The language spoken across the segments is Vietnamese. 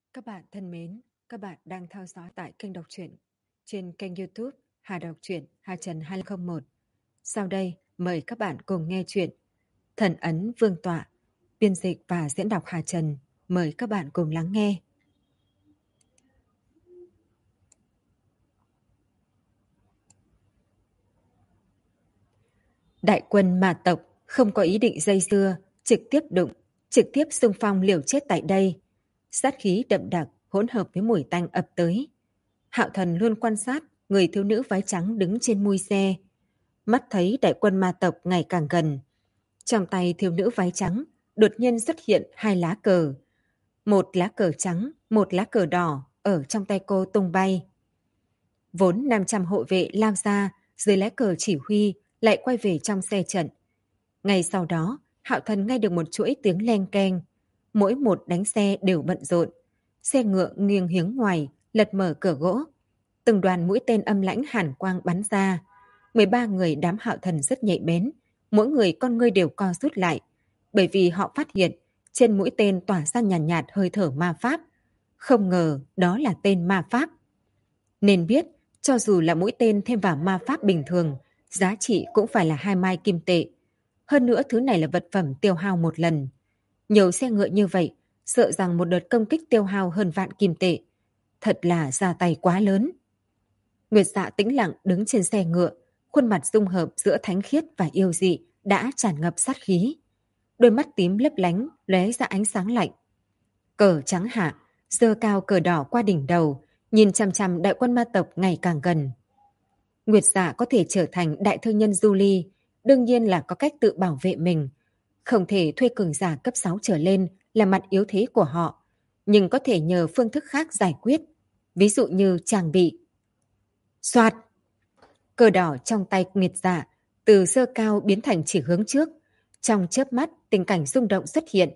Các bạn thân mến, các bạn đang theo dõi tại kênh đọc truyện trên kênh YouTube Hà Đọc truyện Hà Trần 201. Sau đây, mời các bạn cùng nghe truyện Thần ấn Vương tọa, biên dịch và diễn đọc Hà Trần. Mời các bạn cùng lắng nghe. Đại quân Ma tộc không có ý định dây dưa, trực tiếp xung phong liều chết tại đây. Sát khí đậm đặc hỗn hợp với mùi tanh ập tới. Hạo Thần luôn quan sát người thiếu nữ váy trắng đứng trên mui xe. Mắt thấy đại quân ma tộc ngày càng gần. Trong tay thiếu nữ váy trắng đột nhiên xuất hiện hai lá cờ. Một lá cờ trắng, một lá cờ đỏ ở trong tay cô tung bay. Vốn 500 hộ vệ lao ra dưới lá cờ chỉ huy lại quay về trong xe trận. Ngay sau đó, Hạo Thần nghe được một chuỗi tiếng len keng. Mỗi một đánh xe đều bận rộn. Xe ngựa nghiêng hướng ngoài, lật mở cửa gỗ. Từng đoàn mũi tên âm lãnh hàn quang bắn ra. 13 người đám Hạo Thần rất nhạy bén. Mỗi người con ngươi đều co rút lại. Bởi vì họ phát hiện trên mũi tên tỏa ra nhàn nhạt hơi thở ma pháp. Không ngờ đó là tên ma pháp. Nên biết, cho dù là mũi tên thêm vào ma pháp bình thường, giá trị cũng phải là 2 mai kim tệ. Hơn nữa thứ này là vật phẩm tiêu hao một lần. Nhiều xe ngựa như vậy, sợ rằng một đợt công kích tiêu hao hơn vạn kim tệ. Thật là ra tay quá lớn. Nguyệt Dạ tĩnh lặng đứng trên xe ngựa, khuôn mặt dung hợp giữa thánh khiết và yêu dị đã tràn ngập sát khí. Đôi mắt tím lấp lánh lóe ra ánh sáng lạnh. Cờ trắng hạ, giơ cao cờ đỏ qua đỉnh đầu, nhìn chằm chằm đại quân ma tộc ngày càng gần. Nguyệt Dạ có thể trở thành đại thương nhân du ly, đương nhiên là có cách tự bảo vệ mình. Không thể thuê cường giả cấp 6 trở lên là mặt yếu thế của họ, nhưng có thể nhờ phương thức khác giải quyết. Ví dụ như trang bị. Soạt! Cờ đỏ trong tay Nguyệt Dạ từ giơ cao biến thành chỉ hướng trước. Trong chớp mắt, tình cảnh rung động xuất hiện.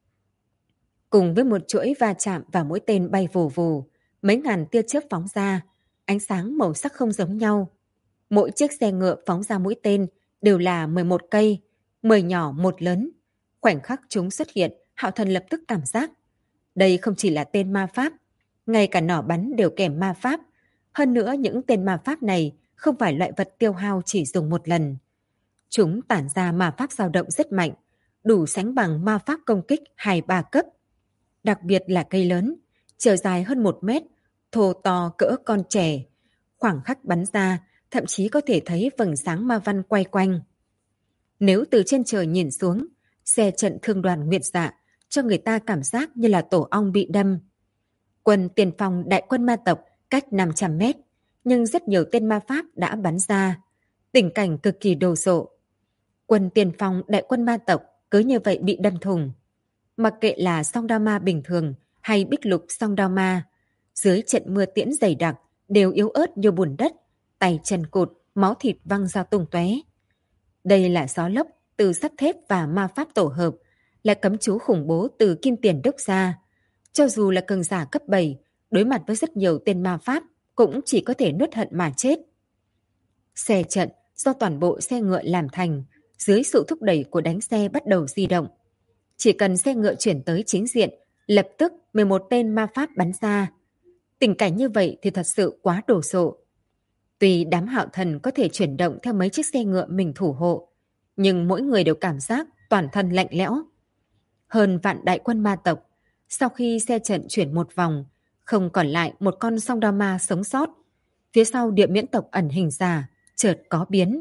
Cùng với một chuỗi va chạm và mũi tên bay vù vù, mấy ngàn tia chớp phóng ra, ánh sáng màu sắc không giống nhau. Mỗi chiếc xe ngựa phóng ra mũi tên đều là 11 cây, 10 nhỏ một lớn. Khoảnh khắc chúng xuất hiện, Hạo Thần lập tức cảm giác. Đây không chỉ là tên ma pháp, ngay cả nỏ bắn đều kèm ma pháp. Hơn nữa những tên ma pháp này không phải loại vật tiêu hao chỉ dùng một lần. Chúng tản ra ma pháp dao động rất mạnh, đủ sánh bằng ma pháp công kích 2-3 cấp. Đặc biệt là cây lớn, chiều dài hơn 1 mét, thô to cỡ con trẻ. Khoảng khắc bắn ra, thậm chí có thể thấy vầng sáng ma văn quay quanh. Nếu từ trên trời nhìn xuống, xe trận thương đoàn Nguyệt Dạ cho người ta cảm giác như là tổ ong bị đâm. Quân tiền phong đại quân ma tộc cách 500 mét, nhưng rất nhiều tên ma pháp đã bắn ra. Tình cảnh cực kỳ đồ sộ. Quân tiền phong đại quân ma tộc cứ như vậy bị đâm thủng. Mặc kệ là song đao ma bình thường hay bích lục song đao ma, dưới trận mưa tiễn dày đặc đều yếu ớt như bùn đất, tay chân cụt, máu thịt văng ra tung tóe. Đây là gió lốc từ sắt thép và ma pháp tổ hợp, là cấm chú khủng bố từ kim tiền đốc ra. Cho dù là cường giả cấp 7, đối mặt với rất nhiều tên ma pháp, cũng chỉ có thể nuốt hận mà chết. Xe trận do toàn bộ xe ngựa làm thành, dưới sự thúc đẩy của đánh xe bắt đầu di động. Chỉ cần xe ngựa chuyển tới chính diện, lập tức 11 tên ma pháp bắn ra. Tình cảnh như vậy thì thật sự quá đồ sộ. Tuy đám Hạo Thần có thể chuyển động theo mấy chiếc xe ngựa mình thủ hộ, nhưng mỗi người đều cảm giác toàn thân lạnh lẽo. Hơn vạn đại quân ma tộc, sau khi xe trận chuyển một vòng, không còn lại một con song đao ma sống sót. Phía sau địa miễn tộc ẩn hình giả, chợt có biến.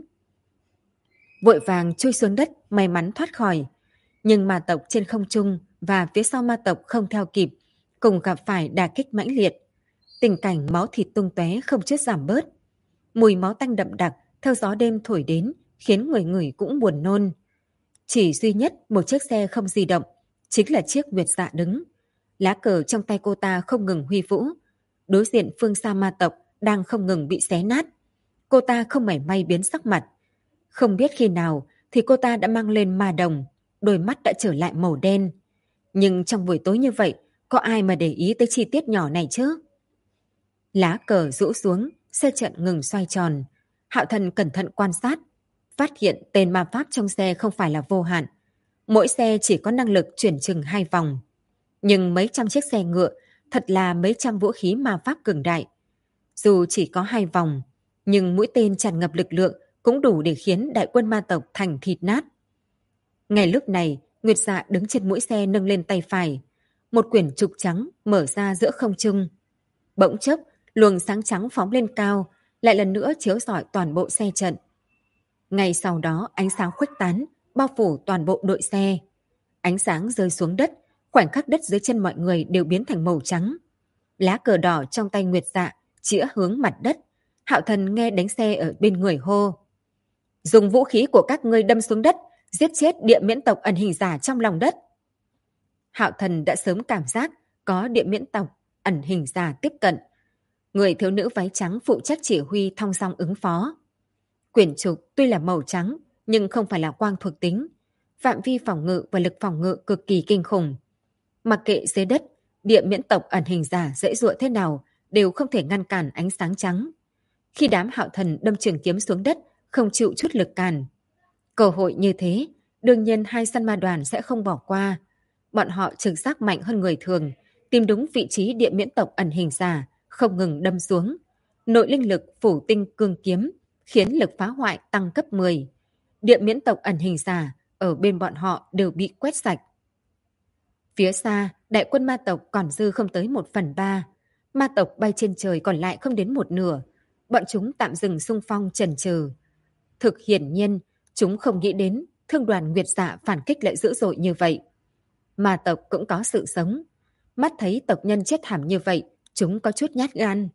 Vội vàng chui xuống đất, may mắn thoát khỏi. Nhưng ma tộc trên không trung và phía sau ma tộc không theo kịp, cùng gặp phải đả kích mãnh liệt. Tình cảnh máu thịt tung tóe không chút giảm bớt. Mùi máu tanh đậm đặc theo gió đêm thổi đến khiến người ngửi cũng buồn nôn. Chỉ duy nhất một chiếc xe không di động, chính là chiếc Nguyệt Dạ đứng. Lá cờ trong tay cô ta không ngừng huy vũ. Đối diện phương xa ma tộc đang không ngừng bị xé nát. Cô ta không mảy may biến sắc mặt. Không biết khi nào thì cô ta đã mang lên ma đồng, đôi mắt đã trở lại màu đen. Nhưng trong buổi tối như vậy, có ai mà để ý tới chi tiết nhỏ này chứ? Lá cờ rũ xuống, xe trận ngừng xoay tròn. Hạo Thần cẩn thận quan sát, phát hiện tên ma pháp trong xe không phải là vô hạn. Mỗi xe chỉ có năng lực chuyển chừng 2 vòng. Nhưng mấy trăm chiếc xe ngựa thật là mấy trăm vũ khí ma pháp cường đại. Dù chỉ có 2 vòng, nhưng mũi tên tràn ngập lực lượng cũng đủ để khiến đại quân ma tộc thành thịt nát. Ngay lúc này, Nguyệt Dạ đứng trên mũi xe nâng lên tay phải. Một quyển trục trắng mở ra giữa không trung. Bỗng chốc, luồng sáng trắng phóng lên cao, lại lần nữa chiếu rọi toàn bộ xe trận. Ngay sau đó, ánh sáng khuếch tán, bao phủ toàn bộ đội xe. Ánh sáng rơi xuống đất, khoảnh khắc đất dưới chân mọi người đều biến thành màu trắng. Lá cờ đỏ trong tay Nguyệt Dạ chĩa hướng mặt đất. Hạo Thần nghe đánh xe ở bên người hô: dùng vũ khí của các ngươi đâm xuống đất, giết chết địa miễn tộc ẩn hình giả trong lòng đất. Hạo Thần đã sớm cảm giác có địa miễn tộc ẩn hình giả tiếp cận. Người thiếu nữ váy trắng phụ trách chỉ huy thong dong ứng phó. Quyển trục tuy là màu trắng nhưng không phải là quang thuộc tính. Phạm vi phòng ngự và lực phòng ngự cực kỳ kinh khủng. Mặc kệ dưới đất, địa miễn tộc ẩn hình giả dễ dụa thế nào đều không thể ngăn cản ánh sáng trắng. Khi đám Hạo Thần đâm trường kiếm xuống đất, không chịu chút lực cản. Cơ hội như thế, đương nhiên hai săn ma đoàn sẽ không bỏ qua. Bọn họ trực giác mạnh hơn người thường, tìm đúng vị trí địa miễn tộc ẩn hình giả, không ngừng đâm xuống. Nội linh lực phủ tinh cương kiếm, khiến lực phá hoại tăng cấp 10. Địa miễn tộc ẩn hình giả ở bên bọn họ đều bị quét sạch. Phía xa, đại quân ma tộc còn dư không tới 1/3. Ma tộc bay trên trời còn lại không đến 1/2. Bọn chúng tạm dừng xung phong chần chừ. Thực hiển nhiên, chúng không nghĩ đến thương đoàn Nguyệt Dạ phản kích lại dữ dội như vậy. Ma tộc cũng có sự sống. Mắt thấy tộc nhân chết thảm như vậy, chúng có chút nhát gan.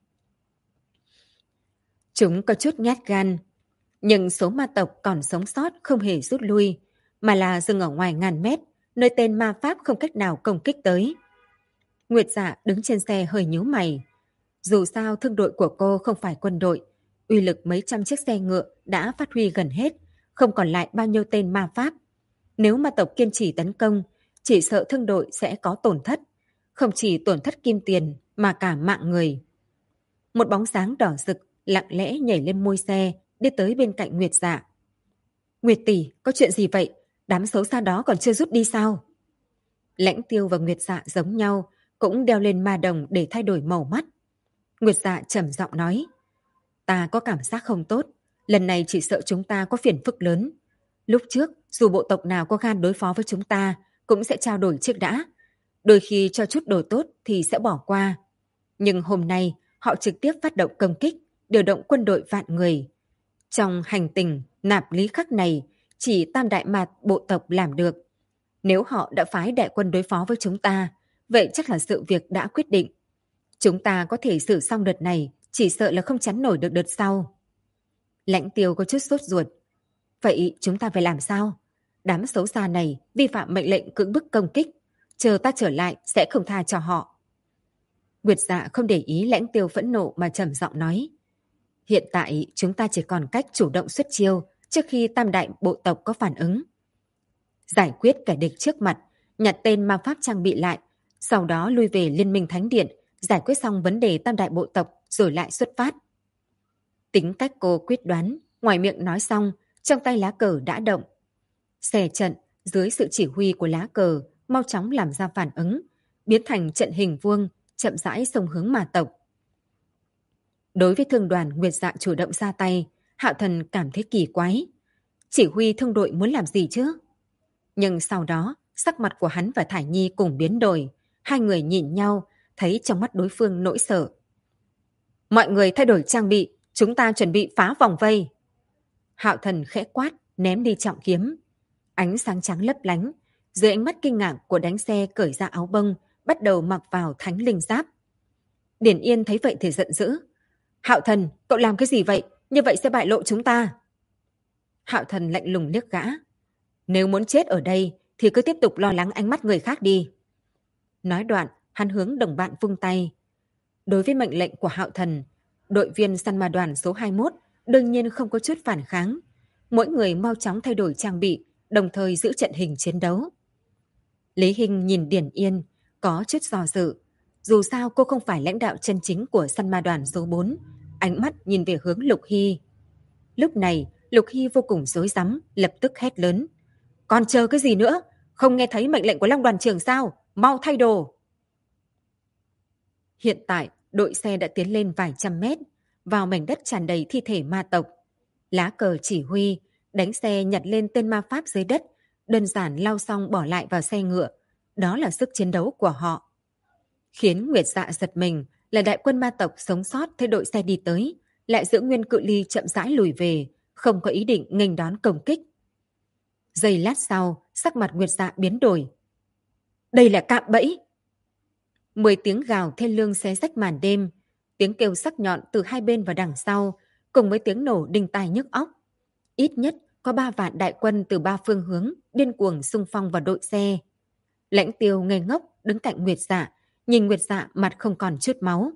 Nhưng số ma tộc còn sống sót không hề rút lui, mà là dừng ở ngoài ngàn mét, nơi tên ma pháp không cách nào công kích tới. Nguyệt Dạ đứng trên xe hơi nhíu mày. Dù sao thương đội của cô không phải quân đội, uy lực mấy trăm chiếc xe ngựa đã phát huy gần hết, không còn lại bao nhiêu tên ma pháp. Nếu ma tộc kiên trì tấn công, chỉ sợ thương đội sẽ có tổn thất, không chỉ tổn thất kim tiền mà cả mạng người. Một bóng dáng đỏ rực lặng lẽ nhảy lên mui xe, đi tới bên cạnh Nguyệt Dạ. Nguyệt tỷ, có chuyện gì vậy? Đám xấu xa đó còn chưa rút đi sao? Lãnh Tiêu và Nguyệt Dạ giống nhau, cũng đeo lên ma đồng để thay đổi màu mắt. Nguyệt Dạ trầm giọng nói: ta có cảm giác không tốt, lần này chỉ sợ chúng ta có phiền phức lớn. Lúc trước, dù bộ tộc nào có gan đối phó với chúng ta, cũng sẽ trao đổi trước đã. Đôi khi cho chút đồ tốt thì sẽ bỏ qua. Nhưng hôm nay, họ trực tiếp phát động công kích, điều động quân đội vạn người. Trong hành tình nạp lý khắc này, chỉ tam đại mạt bộ tộc làm được. Nếu họ đã phái đại quân đối phó với chúng ta, vậy chắc là sự việc đã quyết định. Chúng ta có thể xử xong đợt này, chỉ sợ là không chắn nổi được đợt sau. Lãnh Tiêu có chút sốt ruột. Vậy chúng ta phải làm sao? Đám xấu xa này vi phạm mệnh lệnh cưỡng bức công kích. Chờ ta trở lại sẽ không tha cho họ. Nguyệt Dạ không để ý Lãnh Tiêu phẫn nộ mà trầm giọng nói: hiện tại chúng ta chỉ còn cách chủ động xuất chiêu trước khi tam đại bộ tộc có phản ứng. Giải quyết kẻ địch trước mặt, nhặt tên ma pháp trang bị lại, sau đó lui về Liên minh Thánh Điện, giải quyết xong vấn đề tam đại bộ tộc rồi lại xuất phát. Tính cách cô quyết đoán, ngoài miệng nói xong, trong tay lá cờ đã động. Xe trận dưới sự chỉ huy của lá cờ mau chóng làm ra phản ứng, biến thành trận hình vuông, chậm rãi xông hướng ma tộc. Đối với thương đoàn Nguyệt Dạ chủ động ra tay, Hạo Thần cảm thấy kỳ quái. Chỉ huy thương đội muốn làm gì chứ? Nhưng sau đó, sắc mặt của hắn và Thải Nhi cùng biến đổi. Hai người nhìn nhau, thấy trong mắt đối phương nỗi sợ. Mọi người thay đổi trang bị, chúng ta chuẩn bị phá vòng vây. Hạo Thần khẽ quát, ném đi trọng kiếm. Ánh sáng trắng lấp lánh, dưới ánh mắt kinh ngạc của đánh xe cởi ra áo bông, bắt đầu mặc vào thánh linh giáp. Điển Yên thấy vậy thì giận dữ. Hạo Thần, cậu làm cái gì vậy? Như vậy sẽ bại lộ chúng ta. Hạo Thần lạnh lùng liếc gã. Nếu muốn chết ở đây thì cứ tiếp tục lo lắng ánh mắt người khác đi. Nói đoạn, hắn hướng đồng bạn vung tay. Đối với mệnh lệnh của Hạo Thần, đội viên săn ma đoàn số 21 đương nhiên không có chút phản kháng. Mỗi người mau chóng thay đổi trang bị, đồng thời giữ trận hình chiến đấu. Lý Hinh nhìn Điển Yên, có chút do dự. Dù sao cô không phải lãnh đạo chân chính của săn ma đoàn số 4, ánh mắt nhìn về hướng Lục Hy. Lúc này, Lục Hy vô cùng rối rắm, lập tức hét lớn. Còn chờ cái gì nữa? Không nghe thấy mệnh lệnh của Long đoàn trưởng sao? Mau thay đồ! Hiện tại, đội xe đã tiến lên vài trăm mét, vào mảnh đất tràn đầy thi thể ma tộc. Lá cờ chỉ huy, đánh xe nhặt lên tên ma pháp dưới đất, đơn giản lau xong bỏ lại vào xe ngựa. Đó là sức chiến đấu của họ. Khiến Nguyệt Dạ giật mình là đại quân ma tộc sống sót thấy đội xe đi tới, lại giữ nguyên cự ly chậm rãi lùi về, không có ý định nghênh đón công kích. Giây lát sau, sắc mặt Nguyệt Dạ biến đổi. Đây là cạm bẫy! 10 tiếng gào thê lương xé rách màn đêm, tiếng kêu sắc nhọn từ hai bên và đằng sau, cùng với tiếng nổ đinh tai nhức óc. Ít nhất có 3 vạn đại quân từ 3 phương hướng điên cuồng xung phong vào đội xe. Lãnh Tiêu ngây ngốc đứng cạnh Nguyệt Dạ, nhìn Nguyệt Dạ mặt không còn chút máu.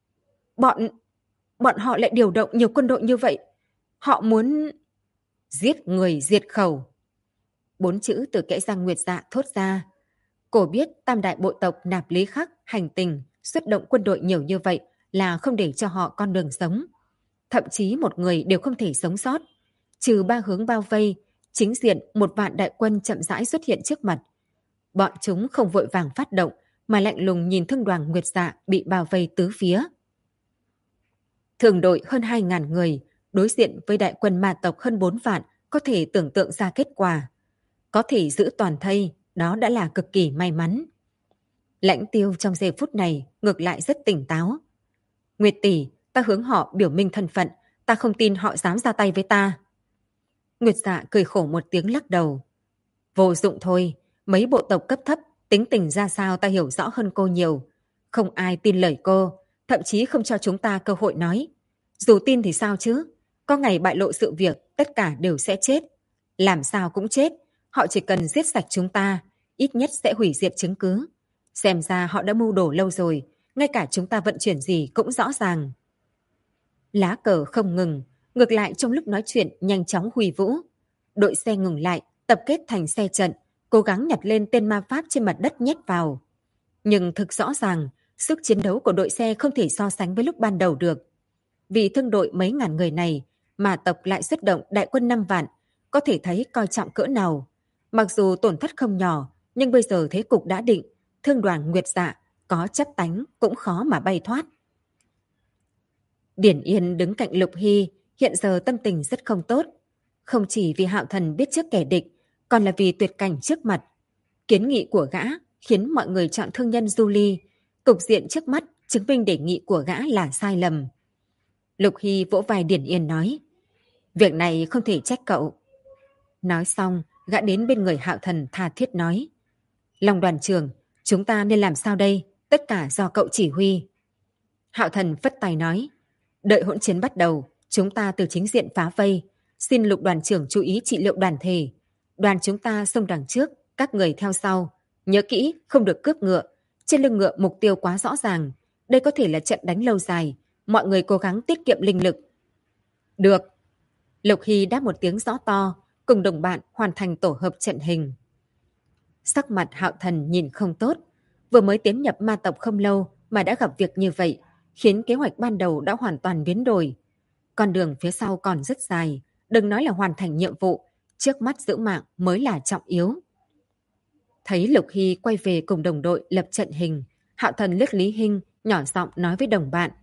Bọn họ lại điều động nhiều quân đội như vậy. Họ muốn... Giết người diệt khẩu. 4 chữ từ kẽ răng Nguyệt Dạ thốt ra. Cô biết tam đại bộ tộc Nạp Lý Khắc, Hành Tình xuất động quân đội nhiều như vậy là không để cho họ con đường sống. Thậm chí một người đều không thể sống sót. Trừ 3 hướng bao vây, chính diện 1 vạn đại quân chậm rãi xuất hiện trước mặt. Bọn chúng không vội vàng phát động, mà lạnh lùng nhìn thương đoàn Nguyệt Dạ bị bao vây tứ phía. Thường đội hơn 2.000 người, đối diện với đại quân ma tộc hơn 4 vạn, có thể tưởng tượng ra kết quả. Có thể giữ toàn thây, đó đã là cực kỳ may mắn. Lãnh Tiêu trong giây phút này ngược lại rất tỉnh táo. Nguyệt tỷ, ta hướng họ biểu minh thân phận, ta không tin họ dám ra tay với ta. Nguyệt Dạ cười khổ một tiếng lắc đầu. Vô dụng thôi, mấy bộ tộc cấp thấp, tính tình ra sao ta hiểu rõ hơn cô nhiều. Không ai tin lời cô, thậm chí không cho chúng ta cơ hội nói. Dù tin thì sao chứ, có ngày bại lộ sự việc, tất cả đều sẽ chết. Làm sao cũng chết, họ chỉ cần giết sạch chúng ta, ít nhất sẽ hủy diệt chứng cứ. Xem ra họ đã mưu đồ lâu rồi, ngay cả chúng ta vận chuyển gì cũng rõ ràng. Lá cờ không ngừng, ngược lại trong lúc nói chuyện nhanh chóng huy vũ. Đội xe ngừng lại, tập kết thành xe trận, cố gắng nhặt lên tên ma pháp trên mặt đất nhét vào. Nhưng thực rõ ràng, sức chiến đấu của đội xe không thể so sánh với lúc ban đầu được. Vì thương đội mấy ngàn người này, mà tộc lại xuất động đại quân 5 vạn, có thể thấy coi trọng cỡ nào. Mặc dù tổn thất không nhỏ, nhưng bây giờ thế cục đã định, thương đoàn Nguyệt Dạ có chấp tánh cũng khó mà bay thoát. Điển Yên đứng cạnh Lục Hy, hiện giờ tâm tình rất không tốt. Không chỉ vì Hạo Thần biết trước kẻ địch, còn là vì tuyệt cảnh trước mặt. Kiến nghị của gã khiến mọi người chọn thương nhân Du Ly. Cục diện trước mắt chứng minh đề nghị của gã là sai lầm. Lục Hy vỗ vai Điển Yên nói, việc này không thể trách cậu. Nói xong, gã đến bên người Hạo Thần tha thiết nói, Long đoàn trưởng, chúng ta nên làm sao đây? Tất cả do cậu chỉ huy. Hạo Thần phất tay nói, đợi hỗn chiến bắt đầu, chúng ta từ chính diện phá vây. Xin Lục đoàn trưởng chú ý trị liệu đoàn thể. Đoàn chúng ta xông đằng trước, các người theo sau. Nhớ kỹ, không được cướp ngựa. Trên lưng ngựa mục tiêu quá rõ ràng. Đây có thể là trận đánh lâu dài. Mọi người cố gắng tiết kiệm linh lực. Được. Lục Hy đáp một tiếng rõ to, cùng đồng bạn hoàn thành tổ hợp trận hình. Sắc mặt Hạo Thần nhìn không tốt. Vừa mới tiến nhập ma tộc không lâu mà đã gặp việc như vậy, khiến kế hoạch ban đầu đã hoàn toàn biến đổi. Con đường phía sau còn rất dài, đừng nói là hoàn thành nhiệm vụ, trước mắt giữ mạng mới là trọng yếu. Thấy Lục Hy quay về cùng đồng đội lập trận hình, Hạo Thần liếc Lý Hinh, nhỏ giọng nói với đồng bạn.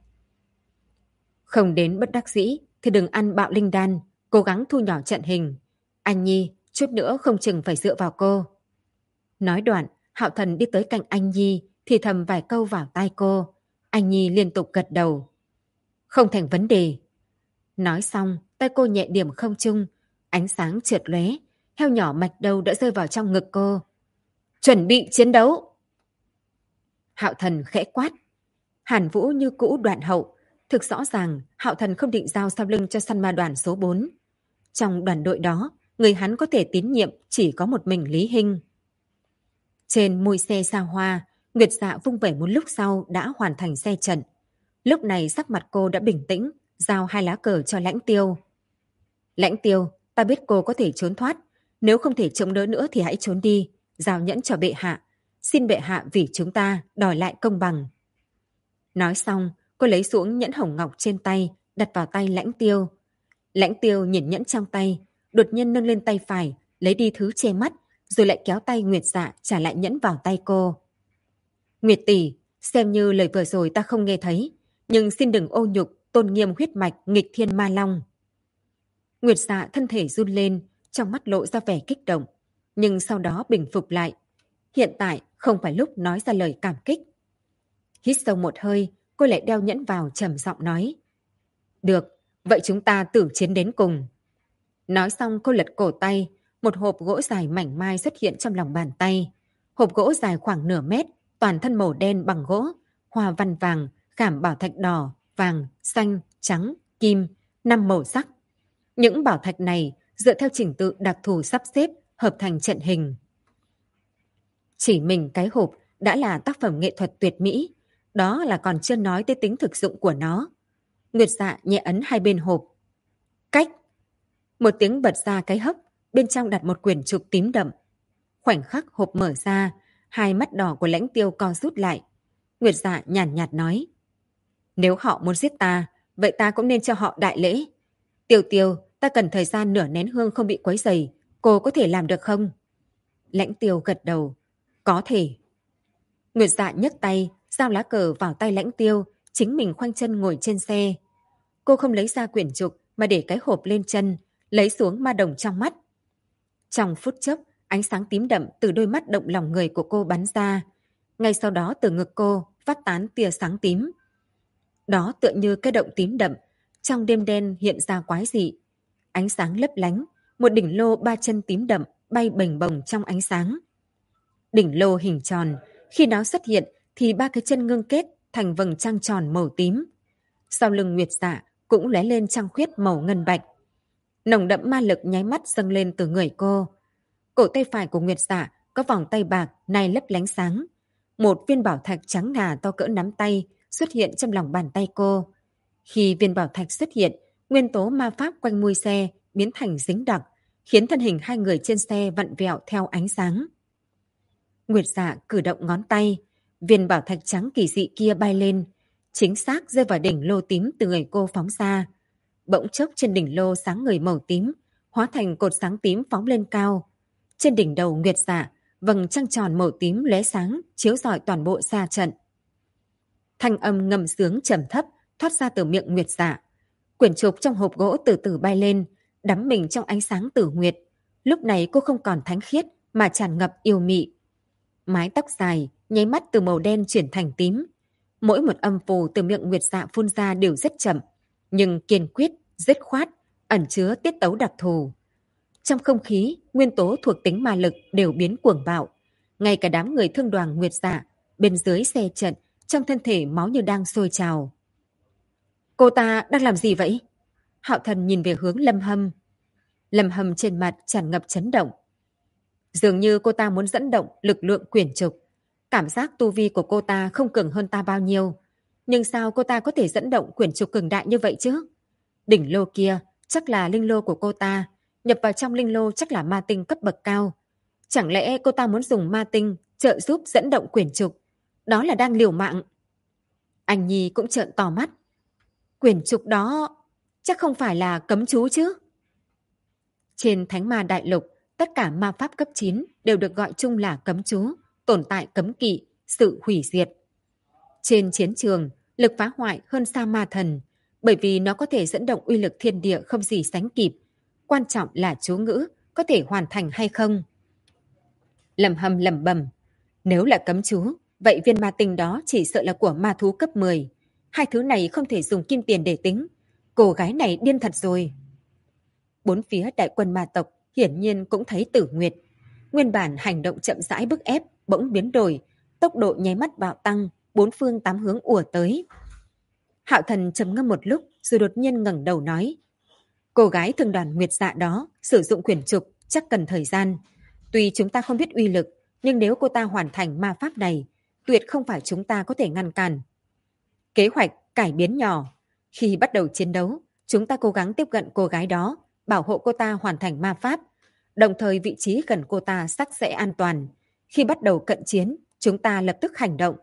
Không đến bất đắc dĩ thì đừng ăn bạo linh đan, cố gắng thu nhỏ trận hình. Anh Nhi, chút nữa không chừng phải dựa vào cô. Nói đoạn, Hạo Thần đi tới cạnh anh Nhi, thì thầm vài câu vào tai cô. Anh Nhi liên tục gật đầu. Không thành vấn đề. Nói xong, tay cô nhẹ điểm không trung, ánh sáng trượt lóe, heo nhỏ mạch đầu đã rơi vào trong ngực cô. Chuẩn bị chiến đấu. Hạo Thần khẽ quát. Hàn Vũ như cũ đoạn hậu. Thực rõ ràng, Hạo Thần không định giao sau lưng cho săn ma đoàn số 4. Trong đoàn đội đó, người hắn có thể tín nhiệm chỉ có một mình Lý Hinh. Trên mui xe xa hoa, Nguyệt Dạ vung vẩy một lúc sau đã hoàn thành xe trận. Lúc này sắc mặt cô đã bình tĩnh, giao 2 lá cờ cho Lãnh Tiêu. Lãnh Tiêu, ta biết cô có thể trốn thoát. Nếu không thể chống đỡ nữa thì hãy trốn đi. Giao nhẫn cho bệ hạ. Xin bệ hạ vì chúng ta đòi lại công bằng. Nói xong, cô lấy xuống nhẫn hồng ngọc trên tay, đặt vào tay Lãnh Tiêu. Lãnh Tiêu nhìn nhẫn trong tay, đột nhiên nâng lên tay phải, lấy đi thứ che mắt, rồi lại kéo tay Nguyệt Dạ trả lại nhẫn vào tay cô. Nguyệt tỷ, Xem như lời vừa rồi ta không nghe thấy, nhưng xin đừng ô nhục tôn nghiêm huyết mạch nghịch thiên ma long. Nguyệt Dạ thân thể run lên, trong mắt lộ ra vẻ kích động, nhưng sau đó bình phục lại. Hiện tại không phải lúc nói ra lời cảm kích. Hít sâu một hơi, cô lại đeo nhẫn vào trầm giọng nói. Được, vậy chúng ta tử chiến đến cùng. Nói xong cô lật cổ tay, một hộp gỗ dài mảnh mai xuất hiện trong lòng bàn tay. Hộp gỗ dài khoảng nửa mét, toàn thân màu đen bằng gỗ, hoa văn vàng, khảm bảo thạch đỏ, vàng, xanh, trắng, kim, 5 màu sắc. Những bảo thạch này dựa theo trình tự đặc thù sắp xếp, hợp thành trận hình. Chỉ mình cái hộp đã là tác phẩm nghệ thuật tuyệt mỹ, đó là còn chưa nói tới tính thực dụng của nó. Nguyệt Dạ nhẹ ấn hai bên hộp. Cách! Một tiếng bật ra cái hấp, bên trong đặt một quyển trục tím đậm. Khoảnh khắc hộp mở ra, hai mắt đỏ của Lãnh Tiêu co rút lại. Nguyệt Dạ nhàn nhạt nói. Nếu họ muốn giết ta, vậy ta cũng nên cho họ đại lễ. Tiêu Tiêu, ta cần thời gian nửa nén hương không bị quấy rầy, cô có thể làm được không? Lãnh Tiêu gật đầu. Có thể. Nguyệt Dạ nhấc tay, giao lá cờ vào tay Lãnh Tiêu, chính mình khoanh chân ngồi trên xe. Cô không lấy ra quyển trục mà để cái hộp lên chân, lấy xuống ma đồng trong mắt. Trong phút chốc, ánh sáng tím đậm từ đôi mắt động lòng người của cô bắn ra. Ngay sau đó từ ngực cô phát tán tia sáng tím. Đó tựa như cái động tím đậm, trong đêm đen hiện ra quái dị. Ánh sáng lấp lánh, một đỉnh lô 3 chân tím đậm bay bềnh bồng trong ánh sáng. Đỉnh lô hình tròn, khi nó xuất hiện thì 3 cái chân ngưng kết thành vầng trăng tròn màu tím. Sau lưng Nguyệt Dạ cũng lóe lên trăng khuyết màu ngân bạch. Nồng đậm ma lực nháy mắt dâng lên từ người cô. Cổ tay phải của Nguyệt Dạ có vòng tay bạc nay lấp lánh sáng. Một viên bảo thạch trắng ngà to cỡ nắm tay xuất hiện trong lòng bàn tay cô. Khi viên bảo thạch xuất hiện, nguyên tố ma pháp quanh mui xe biến thành dính đặc, khiến thân hình hai người trên xe vặn vẹo theo ánh sáng. Nguyệt Dạ cử động ngón tay, viên bảo thạch trắng kỳ dị kia bay lên, chính xác rơi vào đỉnh lô tím từ người cô phóng ra. Bỗng chốc trên đỉnh lô sáng ngời màu tím, hóa thành cột sáng tím phóng lên cao. Trên đỉnh đầu Nguyệt Dạ, vầng trăng tròn màu tím lóe sáng, chiếu rọi toàn bộ xa trận. Thanh âm ngầm sướng trầm thấp thoát ra từ miệng Nguyệt Dạ. Quyển trục trong hộp gỗ từ từ bay lên, đắm mình trong ánh sáng tử nguyệt. Lúc này cô không còn thánh khiết mà tràn ngập yêu mị. Mái tóc dài nháy mắt từ màu đen chuyển thành tím. Mỗi một âm phù từ miệng Nguyệt Dạ phun ra đều rất chậm, nhưng kiên quyết, dứt khoát, ẩn chứa tiết tấu đặc thù. Trong không khí, nguyên tố thuộc tính ma lực đều biến cuồng bạo. Ngay cả đám người thương đoàn Nguyệt Dạ, bên dưới xe trận, trong thân thể máu như đang sôi trào. Cô ta đang làm gì vậy? Hạo Thần nhìn về hướng Lâm Hâm. Lâm Hâm trên mặt tràn ngập chấn động. Dường như cô ta muốn dẫn động lực lượng quyển trục. Cảm giác tu vi của cô ta không cường hơn ta bao nhiêu. Nhưng sao cô ta có thể dẫn động quyển trục cường đại như vậy chứ? Đỉnh lô kia chắc là linh lô của cô ta. Nhập vào trong linh lô chắc là ma tinh cấp bậc cao. Chẳng lẽ cô ta muốn dùng ma tinh trợ giúp dẫn động quyển trục? Đó là đang liều mạng. Anh Nhi cũng trợn to mắt. Quyển trục đó chắc không phải là cấm chú chứ? Trên Thánh Ma Đại Lục, tất cả ma pháp cấp 9 đều được gọi chung là cấm chú, tồn tại cấm kỵ, sự hủy diệt. Trên chiến trường, lực phá hoại hơn xa ma thần, bởi vì nó có thể dẫn động uy lực thiên địa không gì sánh kịp. Quan trọng là chú ngữ có thể hoàn thành hay không. Lâm Hâm lẩm bẩm, nếu là cấm chú, vậy viên ma tinh đó chỉ sợ là của ma thú cấp 10. Hai thứ này không thể dùng kim tiền để tính. Cô gái này điên thật rồi. Bốn phía đại quân ma tộc hiển nhiên cũng thấy Tử Nguyệt. Nguyên bản hành động chậm rãi bức ép bỗng biến đổi, tốc độ nháy mắt bạo tăng, bốn phương tám hướng ùa tới. Hạo Thần trầm ngâm một lúc rồi đột nhiên ngẩng đầu nói, cô gái thương đoàn Nguyệt Dạ đó sử dụng quyển trục chắc cần thời gian. Tuy chúng ta không biết uy lực, nhưng nếu cô ta hoàn thành ma pháp này, tuyệt không phải chúng ta có thể ngăn cản. Kế hoạch cải biến nhỏ. Khi bắt đầu chiến đấu, chúng ta cố gắng tiếp cận cô gái đó, bảo hộ cô ta hoàn thành ma pháp. Đồng thời vị trí gần cô ta sắc sẽ an toàn. Khi bắt đầu cận chiến, chúng ta lập tức hành động.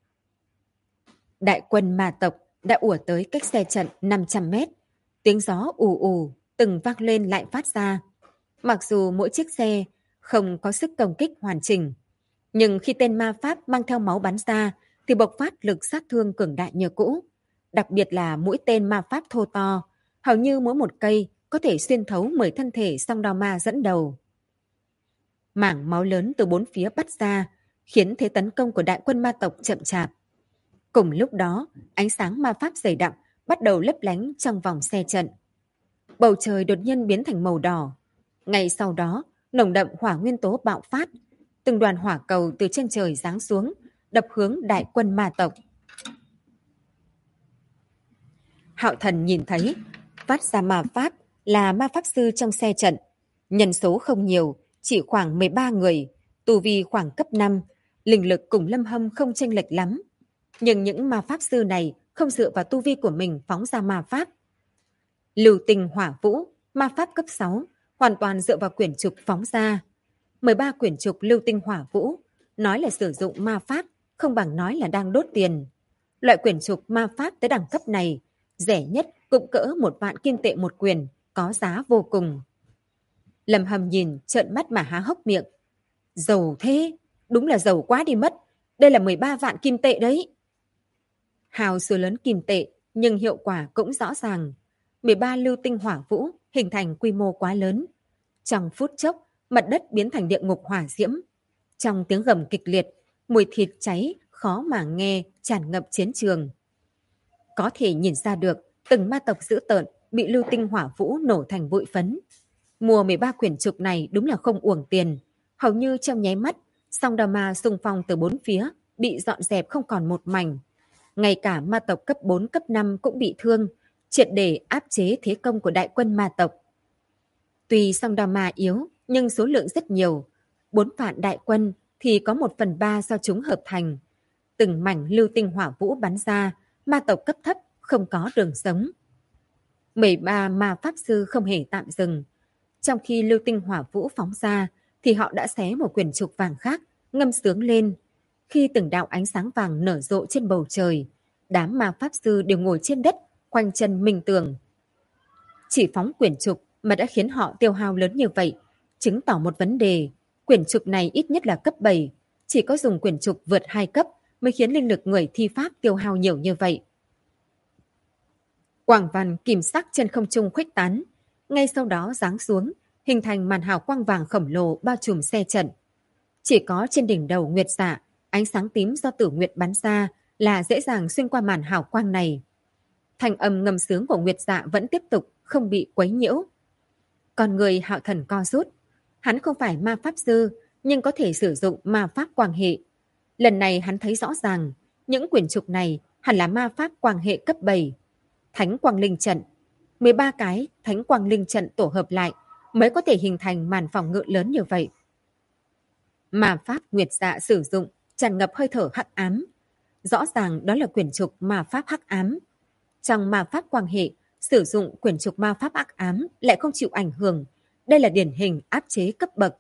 Đại quân ma tộc đã ùa tới cách xe trận 500 mét. Tiếng gió ù ù, từng vang lên lại phát ra. Mặc dù mỗi chiếc xe không có sức công kích hoàn chỉnh, nhưng khi tên ma pháp mang theo máu bắn ra, thì bộc phát lực sát thương cường đại như cũ, đặc biệt là mũi tên ma pháp thô to, hầu như mỗi một cây có thể xuyên thấu 10 thân thể song đao ma dẫn đầu. Mảng máu lớn từ bốn phía bắt ra, khiến thế tấn công của đại quân ma tộc chậm chạp. Cùng lúc đó, ánh sáng ma pháp dày đặc bắt đầu lấp lánh trong vòng xe trận. Bầu trời đột nhiên biến thành màu đỏ. Ngay sau đó, nồng đậm hỏa nguyên tố bạo phát, từng đoàn hỏa cầu từ trên trời giáng xuống, đập hướng đại quân ma tộc. Hạo Thần nhìn thấy, phát ra ma pháp là ma pháp sư trong xe trận. Nhân số không nhiều, chỉ khoảng 13 người, tu vi khoảng cấp 5, linh lực cùng Lâm Hâm không chênh lệch lắm. Nhưng những ma pháp sư này không dựa vào tu vi của mình phóng ra ma pháp. Lưu Tinh Hỏa Vũ, ma pháp cấp 6, hoàn toàn dựa vào quyển trục phóng ra. 13 quyển trục Lưu Tinh Hỏa Vũ, nói là sử dụng ma pháp, không bằng nói là đang đốt tiền. Loại quyển trục ma pháp tới đẳng cấp này, rẻ nhất cũng cỡ 1 vạn kim tệ một quyển, có giá vô cùng. Lâm Hâm nhìn trợn mắt mà há hốc miệng. Giàu thế, đúng là giàu quá đi mất. Đây là 13 vạn kim tệ đấy. Hào số lớn kim tệ, nhưng hiệu quả cũng rõ ràng. 13 lưu tinh hỏa vũ hình thành quy mô quá lớn. Trong phút chốc, mặt đất biến thành địa ngục hỏa diễm. Trong tiếng gầm kịch liệt, mùi thịt cháy khó mà nghe tràn ngập chiến trường. Có thể nhìn ra được từng ma tộc dữ tợn bị lưu tinh hỏa vũ nổ thành bụi phấn. Mua 13 quyển trục này đúng là không uổng tiền. Hầu như trong nháy mắt, song đao ma xung phong từ bốn phía, bị dọn dẹp không còn một mảnh. Ngay cả ma tộc cấp 4, cấp 5 cũng bị thương, triệt để áp chế thế công của đại quân ma tộc. Tuy song đao ma yếu, nhưng số lượng rất nhiều. 4 vạn đại quân thì có 1/3 do chúng hợp thành. Từng mảnh lưu tinh hỏa vũ bắn ra, ma tộc cấp thấp không có đường sống. 13 ma pháp sư không hề tạm dừng. Trong khi lưu tinh hỏa vũ phóng ra, thì họ đã xé một quyển trục vàng khác, ngâm sướng lên. Khi từng đạo ánh sáng vàng nở rộ trên bầu trời, đám ma pháp sư đều ngồi trên đất, khoanh chân minh tưởng. Chỉ phóng quyển trục mà đã khiến họ tiêu hao lớn như vậy, chứng tỏ một vấn đề. Quyển trục này ít nhất là cấp 7, chỉ có dùng quyển trục vượt 2 cấp mới khiến linh lực người thi pháp tiêu hao nhiều như vậy. Quang văn kim sắc trên không trung khuếch tán, ngay sau đó giáng xuống, hình thành màn hào quang vàng khổng lồ bao trùm xe trận. Chỉ có trên đỉnh đầu Nguyệt Dạ, ánh sáng tím do Tử Nguyệt bắn ra là dễ dàng xuyên qua màn hào quang này. Thanh âm ngâm sướng của Nguyệt Dạ vẫn tiếp tục, không bị quấy nhiễu. Còn người Hạo Thần co rút. Hắn không phải ma pháp sư, nhưng có thể sử dụng ma pháp quang hệ. Lần này hắn thấy rõ ràng, những quyển trục này hẳn là ma pháp quang hệ cấp 7. Thánh quang linh trận. 13 cái thánh quang linh trận tổ hợp lại mới có thể hình thành màn phòng ngự lớn như vậy. Ma pháp Nguyệt Dạ sử dụng tràn ngập hơi thở hắc ám. Rõ ràng đó là quyển trục ma pháp hắc ám. Trong ma pháp quang hệ, sử dụng quyển trục ma pháp hắc ám lại không chịu ảnh hưởng. Đây là điển hình áp chế cấp bậc.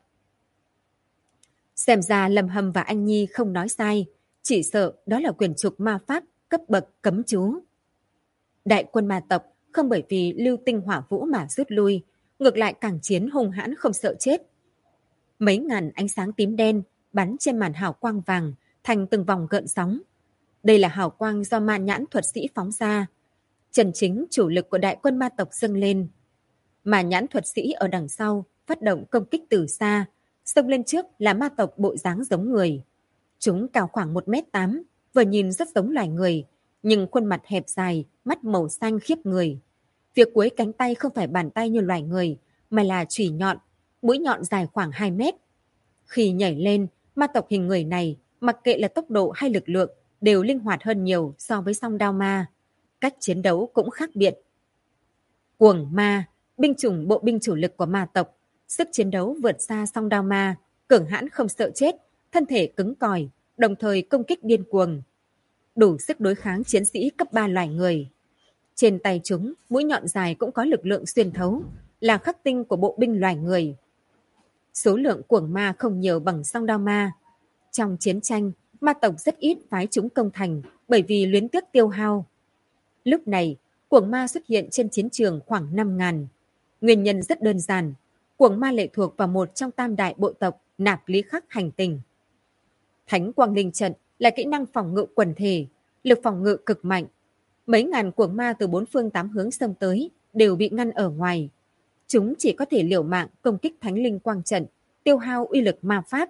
Xem ra Lâm Hâm và Anh Nhi không nói sai, chỉ sợ đó là quyển trục ma pháp cấp bậc cấm chú. Đại quân ma tộc không bởi vì lưu tinh hỏa vũ mà rút lui, ngược lại càng chiến hung hãn không sợ chết. Mấy ngàn ánh sáng tím đen bắn trên màn hào quang vàng thành từng vòng gợn sóng. Đây là hào quang do ma nhãn thuật sĩ phóng ra. Chân chính chủ lực của đại quân ma tộc dâng lên. Ma nhãn thuật sĩ ở đằng sau phát động công kích từ xa, xông lên trước là ma tộc bộ dáng giống người. Chúng cao khoảng 1m8, vừa nhìn rất giống loài người, nhưng khuôn mặt hẹp dài, mắt màu xanh khiếp người. Phía cuối cánh tay không phải bàn tay như loài người, mà là chùy nhọn, mũi nhọn dài khoảng 2 mét. Khi nhảy lên, ma tộc hình người này, mặc kệ là tốc độ hay lực lượng, đều linh hoạt hơn nhiều so với song đao ma. Cách chiến đấu cũng khác biệt. Cuồng ma, binh chủng bộ binh chủ lực của ma tộc, sức chiến đấu vượt xa song đao ma, cường hãn không sợ chết, thân thể cứng cỏi, đồng thời công kích điên cuồng. Đủ sức đối kháng chiến sĩ cấp 3 loài người. Trên tay chúng, mũi nhọn dài cũng có lực lượng xuyên thấu, là khắc tinh của bộ binh loài người. Số lượng cuồng ma không nhiều bằng song đao ma. Trong chiến tranh, ma tộc rất ít phái chúng công thành bởi vì luyến tiếc tiêu hao. Lúc này, cuồng ma xuất hiện trên chiến trường khoảng 5.000. Nguyên nhân rất đơn giản, cuồng ma lệ thuộc vào một trong tam đại bộ tộc Nạp Lý Khắc hành tinh. Thánh quang linh trận là kỹ năng phòng ngự quần thể, lực phòng ngự cực mạnh. Mấy ngàn cuồng ma từ 4 phương 8 hướng xông tới đều bị ngăn ở ngoài. Chúng chỉ có thể liều mạng công kích thánh linh quang trận, tiêu hao uy lực ma pháp.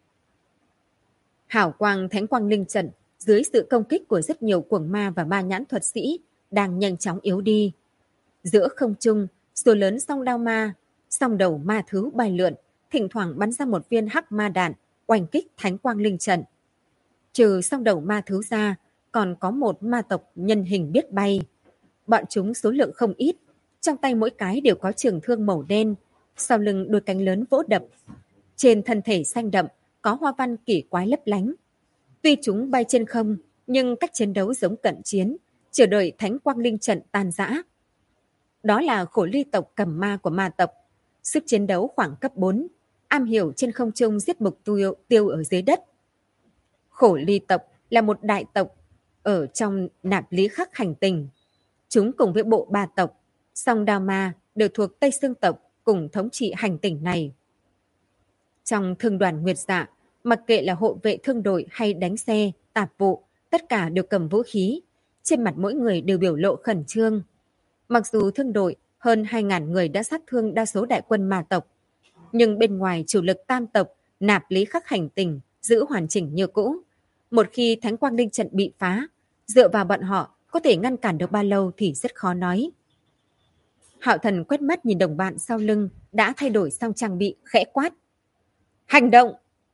Hào quang thánh quang linh trận dưới sự công kích của rất nhiều cuồng ma và ma nhãn thuật sĩ đang nhanh chóng yếu đi. Giữa không trung, số lớn song đao ma, song đầu ma thứ bay lượn, thỉnh thoảng bắn ra một viên hắc ma đạn, oanh kích thánh quang linh trận. Trừ song đầu ma thứ ra, còn có một ma tộc nhân hình biết bay. Bọn chúng số lượng không ít, trong tay mỗi cái đều có trường thương màu đen, sau lưng đôi cánh lớn vỗ đập. Trên thân thể xanh đậm có hoa văn kỳ quái lấp lánh. Tuy chúng bay trên không, nhưng cách chiến đấu giống cận chiến, chờ đợi thánh quang linh trận tan rã. Đó là khổ ly tộc cầm ma của ma tộc, sức chiến đấu khoảng cấp 4, am hiểu trên không trung giết mục tiêu ở dưới đất. Khổ ly tộc là một đại tộc ở trong nạp lý khắc hành tinh. Chúng cùng với bộ ba tộc, song đao ma đều thuộc Tây Xương tộc cùng thống trị hành tinh này. Trong thương đoàn Nguyệt Dạ, mặc kệ là hộ vệ thương đội hay đánh xe, tạp vụ, tất cả đều cầm vũ khí. Trên mặt mỗi người đều biểu lộ khẩn trương. Mặc dù thương đội hơn 2.000 người đã sát thương đa số đại quân ma tộc, nhưng bên ngoài chủ lực tam tộc nạp lý khắc hành tinh giữ hoàn chỉnh như cũ. Một khi thánh quang linh trận bị phá, dựa vào bọn họ có thể ngăn cản được bao lâu thì rất khó nói. Hạo Thần quét mắt nhìn đồng bạn sau lưng đã thay đổi xong trang bị, khẽ quát: hành động!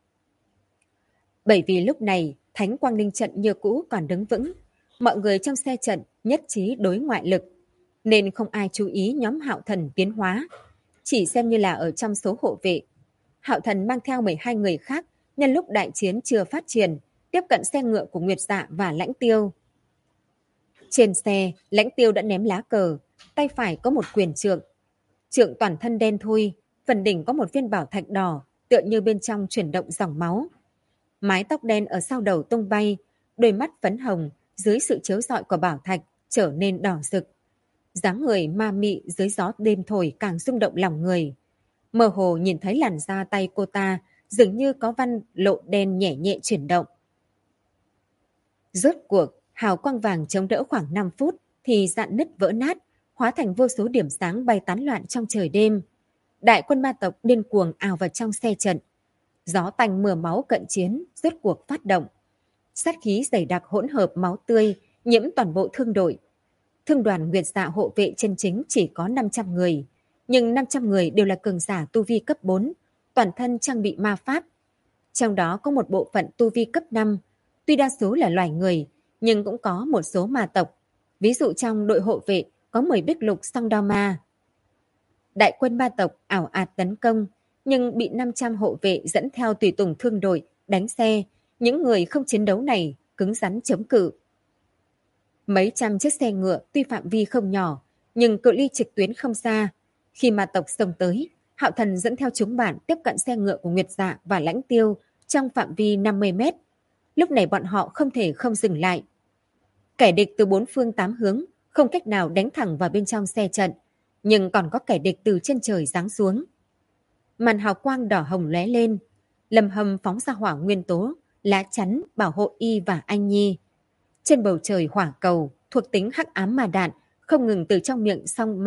Bởi vì lúc này thánh quang linh trận như cũ còn đứng vững, mọi người trong xe trận nhất trí đối ngoại lực, nên không ai chú ý nhóm Hạo Thần tiến hóa, chỉ xem như là ở trong số hộ vệ. Hạo Thần mang theo 12 người khác nhân lúc đại chiến chưa phát triển, tiếp cận xe ngựa của Nguyệt Dạ và Lãnh Tiêu. Trên xe, Lãnh Tiêu đã ném lá cờ, tay phải có một quyền trượng. Trượng toàn thân đen thui, phần đỉnh có một viên bảo thạch đỏ, tựa như bên trong chuyển động dòng máu. Mái tóc đen ở sau đầu tung bay, đôi mắt phấn hồng dưới sự chiếu rọi của bảo thạch trở nên đỏ rực. Dáng người ma mị dưới gió đêm thổi càng rung động lòng người. Mơ hồ nhìn thấy làn da tay cô ta dường như có văn lộ đen nhẹ nhẹ chuyển động. Rốt cuộc, hào quang vàng chống đỡ khoảng 5 phút thì rạn nứt vỡ nát, hóa thành vô số điểm sáng bay tán loạn trong trời đêm. Đại quân ma tộc điên cuồng ào vào trong xe trận. Gió tanh mưa máu cận chiến rốt cuộc phát động. Sát khí dày đặc hỗn hợp máu tươi nhiễm toàn bộ thương đội. Thương đoàn Nguyệt Dạ hộ vệ chân chính chỉ có 500 người, nhưng 500 người đều là cường giả tu vi cấp 4, toàn thân trang bị ma pháp. Trong đó có một bộ phận tu vi cấp 5, tuy đa số là loài người, nhưng cũng có một số ma tộc. Ví dụ trong đội hộ vệ có 10 bích lục song đao ma. Đại quân ma tộc ảo ạt tấn công, nhưng bị 500 hộ vệ dẫn theo tùy tùng thương đội đánh xe. Những người không chiến đấu này cứng rắn chống cự. Mấy trăm chiếc xe ngựa tuy phạm vi không nhỏ, nhưng cự ly trực tuyến không xa. Khi ma tộc xông tới, Hạo Thần dẫn theo chúng bạn tiếp cận xe ngựa của Nguyệt Dạ và Lãnh Tiêu trong phạm vi 50 mét. Lúc này bọn họ không thể không dừng lại. Kẻ địch từ 4 phương 8 hướng không cách nào đánh thẳng vào bên trong xe trận, nhưng còn có kẻ địch từ trên trời giáng xuống. Màn hào quang đỏ hồng lóe lên, Lâm Hâm phóng ra hỏa nguyên tố, lá chắn bảo hộ y và anh Nhi. Trên bầu trời hỏa cầu thuộc tính hắc ám ma đạn không ngừng từ trong miệng song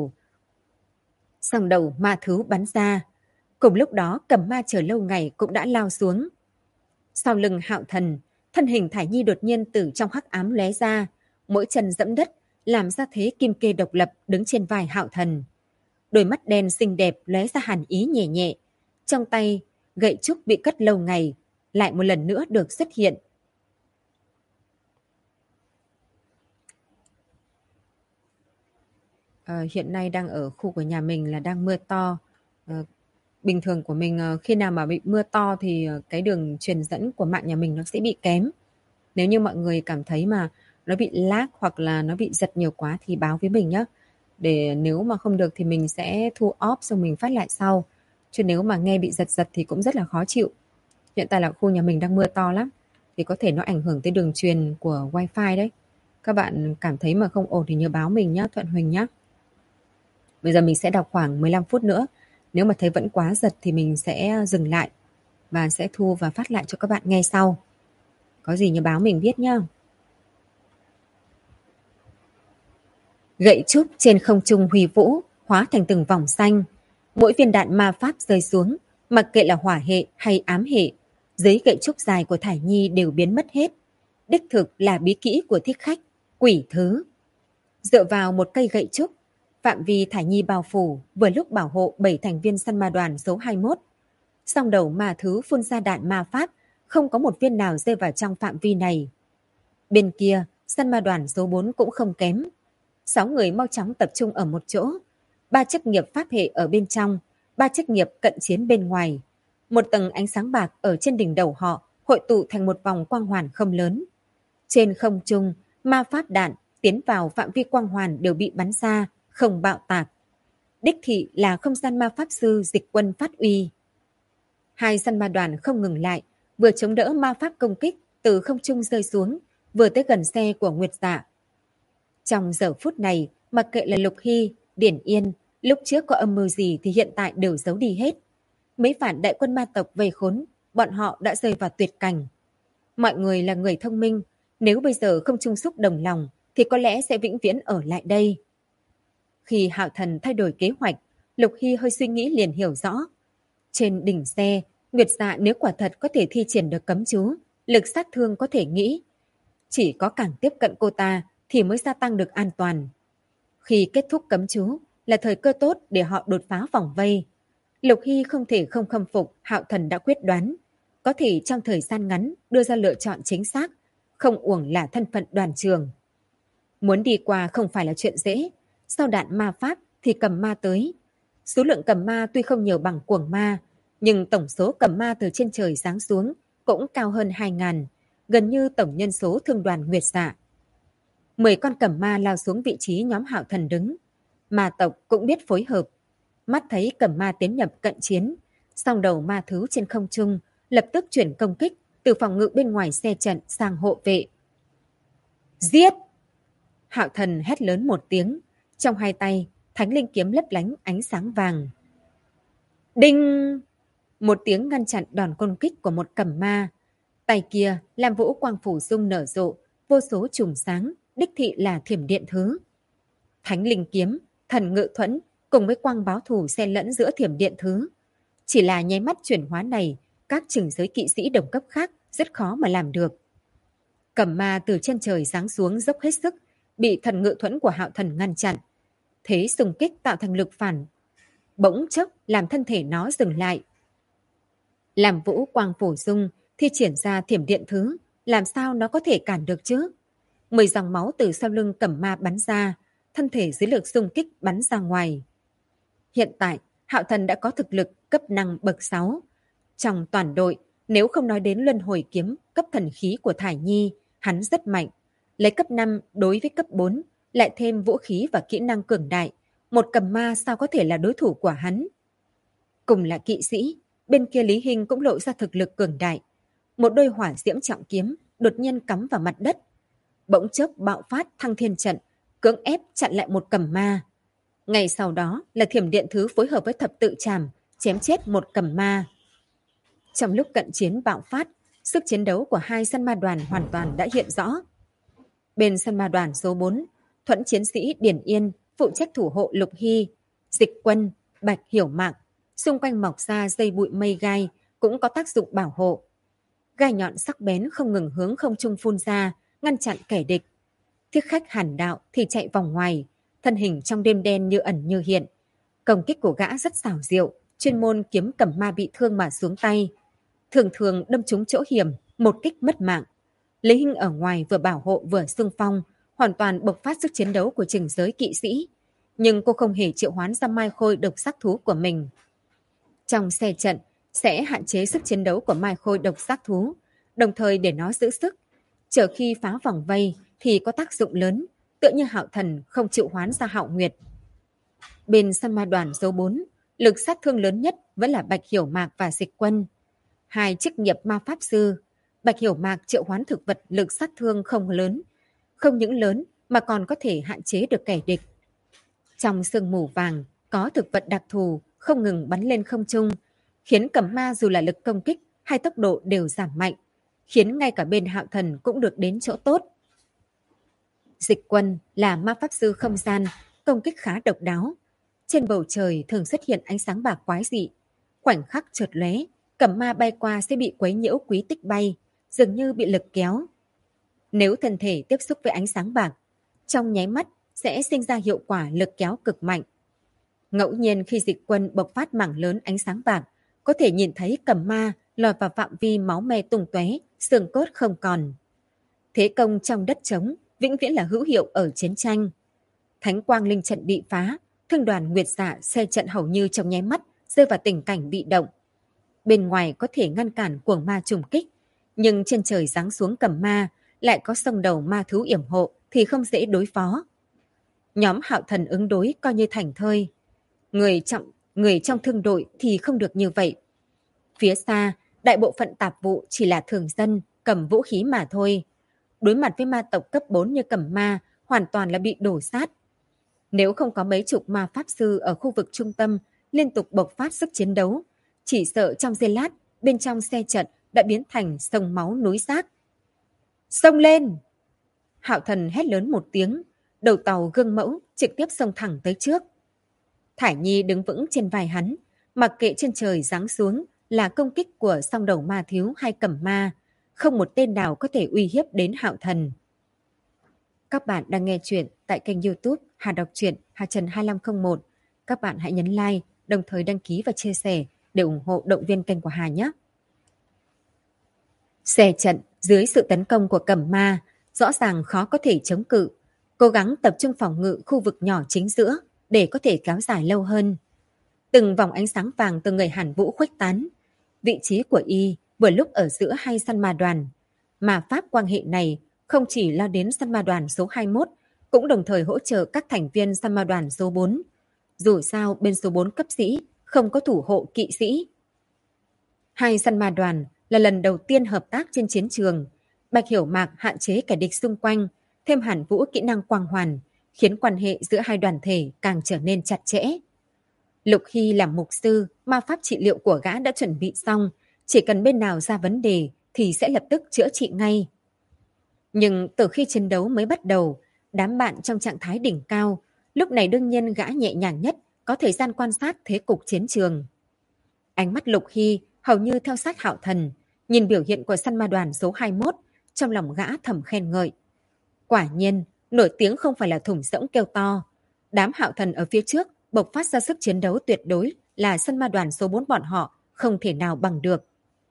đầu ma thứ bắn ra. Cùng lúc đó cầm ma chờ lâu ngày cũng đã lao xuống. Sau lưng Hạo Thần, thân hình Thải Nhi đột nhiên từ trong hắc ám lóe ra, mỗi chân dẫm đất làm ra thế kim kê độc lập đứng trên vai Hạo Thần. Đôi mắt đen xinh đẹp lóe ra hàn ý nhẹ nhẹ, trong tay gậy trúc bị cất lâu ngày lại một lần nữa được xuất hiện. Hiện nay đang ở khu của nhà mình là đang mưa to. Bình thường của mình khi nào mà bị mưa to thì cái đường truyền dẫn của mạng nhà mình nó sẽ bị kém. Nếu như mọi người cảm thấy mà nó bị lag hoặc là nó bị giật nhiều quá thì báo với mình nhé. Để nếu mà không được thì mình sẽ thu off xong mình phát lại sau. Chứ nếu mà nghe bị giật giật thì cũng rất là khó chịu. Hiện tại là khu nhà mình đang mưa to lắm. Thì có thể nó ảnh hưởng tới đường truyền của wifi đấy. Các bạn cảm thấy mà không ổn thì nhớ báo mình nhé, Thuận Huỳnh nhé. Bây giờ mình sẽ đọc khoảng 15 phút nữa. Nếu mà thấy vẫn quá giật thì mình sẽ dừng lại và sẽ thu và phát lại cho các bạn nghe sau. Có gì nhớ báo mình biết nhá. Gậy trúc trên không trung huy vũ, hóa thành từng vòng xanh. Mỗi viên đạn ma pháp rơi xuống, mặc kệ là hỏa hệ hay ám hệ, dưới gậy trúc dài của Thải Nhi đều biến mất hết. Đích thực là bí kỹ của thích khách, quỷ thứ. Dựa vào một cây gậy trúc, phạm vi Thải Nhi bao phủ vừa lúc bảo hộ 7 thành viên săn ma đoàn số 21. Song đầu ma thứ phun ra đạn ma pháp, không có một viên nào rơi vào trong phạm vi này. Bên kia, săn ma đoàn số 4 cũng không kém. 6 người mau chóng tập trung ở một chỗ. 3 chức nghiệp pháp hệ ở bên trong, 3 chức nghiệp cận chiến bên ngoài. Một tầng ánh sáng bạc ở trên đỉnh đầu họ hội tụ thành một vòng quang hoàn không lớn. Trên không trung, ma pháp đạn tiến vào phạm vi quang hoàn đều bị bắn ra, không bạo tạc. Đích thị là không gian ma pháp sư Dịch Quân phát uy. Hai săn ma đoàn không ngừng lại, vừa chống đỡ ma pháp công kích từ không trung rơi xuống, vừa tới gần xe của Nguyệt Dạ. Trong giờ phút này, mặc kệ là Lục Hy, Điển Yên, lúc trước có âm mưu gì thì hiện tại đều giấu đi hết. Mấy vạn đại quân ma tộc vây khốn, bọn họ đã rơi vào tuyệt cảnh. Mọi người là người thông minh, nếu bây giờ không chung sức đồng lòng thì có lẽ sẽ vĩnh viễn ở lại đây. Khi Hạo Thần thay đổi kế hoạch, Lục Hy hơi suy nghĩ liền hiểu rõ. Trên đỉnh xe, Nguyệt Dạ nếu quả thật có thể thi triển được cấm chú, lực sát thương có thể nghĩ. Chỉ có càng tiếp cận cô ta thì mới gia tăng được an toàn. Khi kết thúc cấm chú là thời cơ tốt để họ đột phá vòng vây. Lục Hy không thể không khâm phục Hạo Thần đã quyết đoán. Có thể trong thời gian ngắn đưa ra lựa chọn chính xác, không uổng là thân phận đoàn trường. Muốn đi qua không phải là chuyện dễ. Sau đạn ma pháp thì cầm ma tới. Số lượng cầm ma tuy không nhiều bằng cuồng ma, nhưng tổng số cầm ma từ trên trời giáng xuống cũng cao hơn 2.000, gần như tổng nhân số thương đoàn Nguyệt Dạ. 10 con cầm ma lao xuống vị trí nhóm Hạo Thần đứng. Ma tộc cũng biết phối hợp. Mắt thấy cầm ma tiến nhập cận chiến, song đầu ma thứ trên không trung lập tức chuyển công kích từ phòng ngự bên ngoài xe trận sang hộ vệ. Giết! Hạo Thần hét lớn một tiếng, trong hai tay thánh linh kiếm lấp lánh ánh sáng vàng. Đinh! Một tiếng ngăn chặn đòn công kích của một cầm ma. Tay kia làm vũ quang phủ dung nở rộ, vô số chùm sáng, đích thị là thiểm điện thứ. Thánh linh kiếm, thần ngự thuẫn cùng với quang báo thù xen lẫn giữa thiểm điện thứ. Chỉ là nháy mắt chuyển hóa này, các chừng giới kỵ sĩ đồng cấp khác rất khó mà làm được. Cầm ma từ trên trời giáng xuống dốc hết sức, bị thần ngự thuẫn của Hạo Thần ngăn chặn. Thế xung kích tạo thành lực phản, bỗng chốc làm thân thể nó dừng lại. Làm vũ quang phổ dung, thi triển ra thiểm điện thứ, làm sao nó có thể cản được chứ? 10 dòng máu từ sau lưng cầm ma bắn ra, thân thể dưới lực xung kích bắn ra ngoài. Hiện tại, Hạo Thần đã có thực lực cấp năng bậc 6. Trong toàn đội, nếu không nói đến luân hồi kiếm cấp thần khí của Thải Nhi, hắn rất mạnh. Lấy cấp 5 đối với cấp 4, lại thêm vũ khí và kỹ năng cường đại. Một cầm ma sao có thể là đối thủ của hắn? Cùng là kỵ sĩ, bên kia Lý Hinh cũng lộ ra thực lực cường đại. Một đôi hỏa diễm trọng kiếm đột nhiên cắm vào mặt đất. Bỗng chốc bạo phát thăng thiên trận, cưỡng ép chặn lại một cầm ma. Ngày sau đó là thiểm điện thứ phối hợp với thập tự trảm, chém chết một cầm ma. Trong lúc cận chiến bạo phát, sức chiến đấu của hai săn ma đoàn hoàn toàn đã hiện rõ. Bên săn ma đoàn số 4, thuẫn chiến sĩ Điển Yên phụ trách thủ hộ Lục Hy, Dịch Quân, Bạch Hiểu Mạc, xung quanh mọc ra dây bụi mây gai cũng có tác dụng bảo hộ. Gai nhọn sắc bén không ngừng hướng không trung phun ra, ngăn chặn kẻ địch. Thiết khách Hàn Đạo thì chạy vòng ngoài, thân hình trong đêm đen như ẩn như hiện. Công kích của gã rất xảo diệu, chuyên môn kiếm cầm ma bị thương mà xuống tay. Thường thường đâm trúng chỗ hiểm, một kích mất mạng. Lý Hinh ở ngoài vừa bảo hộ vừa xung phong, hoàn toàn bộc phát sức chiến đấu của chừng giới kỵ sĩ. Nhưng cô không hề triệu hoán ra Mai Khôi độc sắc thú của mình. Trong xe trận, sẽ hạn chế sức chiến đấu của Mai Khôi độc sắc thú, đồng thời để nó giữ sức. Chờ khi phá vòng vây thì có tác dụng lớn, tựa như Hạo Thần không chịu hoán ra Hạo Nguyệt. Bên săn ma đoàn số 4, lực sát thương lớn nhất vẫn là Bạch Hiểu Mạc và Dịch Quân. Hai chức nghiệp ma pháp sư, Bạch Hiểu Mạc triệu hoán thực vật lực sát thương không lớn. Không những lớn mà còn có thể hạn chế được kẻ địch. Trong sương mù vàng, có thực vật đặc thù không ngừng bắn lên không trung, khiến cầm ma dù là lực công kích hay tốc độ đều giảm mạnh. khiến ngay cả bên Hạo Thần cũng được đến chỗ tốt. Dịch Quân là ma pháp sư không gian, công kích khá độc đáo. Trên bầu trời thường xuất hiện ánh sáng bạc quái dị. Khoảnh khắc chợt lóe, cẩm ma bay qua sẽ bị quấy nhiễu quý tích bay, dường như bị lực kéo. Nếu thân thể tiếp xúc với ánh sáng bạc, trong nháy mắt sẽ sinh ra hiệu quả lực kéo cực mạnh. Ngẫu nhiên khi Dịch Quân bộc phát mảng lớn ánh sáng bạc, có thể nhìn thấy cẩm ma lọt vào phạm vi máu me tung tóe, xương cốt không còn. Thế công trong đất trống vĩnh viễn là hữu hiệu ở chiến tranh. Thánh quang linh trận bị phá, thương đoàn Nguyệt Dạ xe trận hầu như trong nháy mắt rơi vào tình cảnh bị động. Bên ngoài có thể ngăn cản cuồng ma trùng kích, nhưng trên trời giáng xuống cẩm ma lại có sông đầu ma thú yểm hộ thì không dễ đối phó. Nhóm Hạo Thần ứng đối coi như thành thơi. Người trong thương đội thì không được như vậy. Phía xa, đại bộ phận tạp vụ chỉ là thường dân cầm vũ khí mà thôi. Đối mặt với ma tộc cấp 4 như cẩm ma, hoàn toàn là bị đổ sát. Nếu không có mấy chục ma pháp sư ở khu vực trung tâm liên tục bộc phát sức chiến đấu, chỉ sợ trong giây lát, bên trong xe trận đã biến thành sông máu núi xác. Xông lên! Hạo Thần hét lớn một tiếng, đầu tàu gương mẫu trực tiếp xông thẳng tới trước. Thải Nhi đứng vững trên vai hắn, mặc kệ trên trời giáng xuống là công kích của song đầu ma thiếu hay cẩm ma, không một tên nào có thể uy hiếp đến Hạo Thần. Các bạn đang nghe chuyện tại kênh YouTube Hà Đọc Truyện Hà Trần 2501. Các bạn hãy nhấn like, đồng thời đăng ký và chia sẻ để ủng hộ động viên kênh của Hà nhé. Xe trận dưới sự tấn công của cẩm ma rõ ràng khó có thể chống cự, cố gắng tập trung phòng ngự khu vực nhỏ chính giữa để có thể kéo dài lâu hơn. Từng vòng ánh sáng vàng từ người Hàn Vũ khuếch tán. Vị trí của y vừa lúc ở giữa hai săn ma đoàn. Mà pháp quang hệ này không chỉ lo đến săn ma đoàn số 21, cũng đồng thời hỗ trợ các thành viên săn ma đoàn số 4. Dù sao bên số 4 cấp sĩ không có thủ hộ kỵ sĩ. Hai săn ma đoàn là lần đầu tiên hợp tác trên chiến trường. Bạch Hiểu Mạc hạn chế kẻ địch xung quanh, thêm Hàn Vũ kỹ năng quang hoàn, khiến quan hệ giữa hai đoàn thể càng trở nên chặt chẽ. Lục Hy làm mục sư, ma pháp trị liệu của gã đã chuẩn bị xong, chỉ cần bên nào ra vấn đề thì sẽ lập tức chữa trị ngay. Nhưng từ khi chiến đấu mới bắt đầu, đám bạn trong trạng thái đỉnh cao, lúc này đương nhiên gã nhẹ nhàng nhất, có thời gian quan sát thế cục chiến trường. Ánh mắt Lục Hy hầu như theo sát Hạo Thần, nhìn biểu hiện của săn ma đoàn số 21, trong lòng gã thầm khen ngợi. Quả nhiên, nổi tiếng không phải là thùng rỗng kêu to. Đám Hạo Thần ở phía trước bộc phát ra sức chiến đấu tuyệt đối là săn ma đoàn số 4 bọn họ không thể nào bằng được.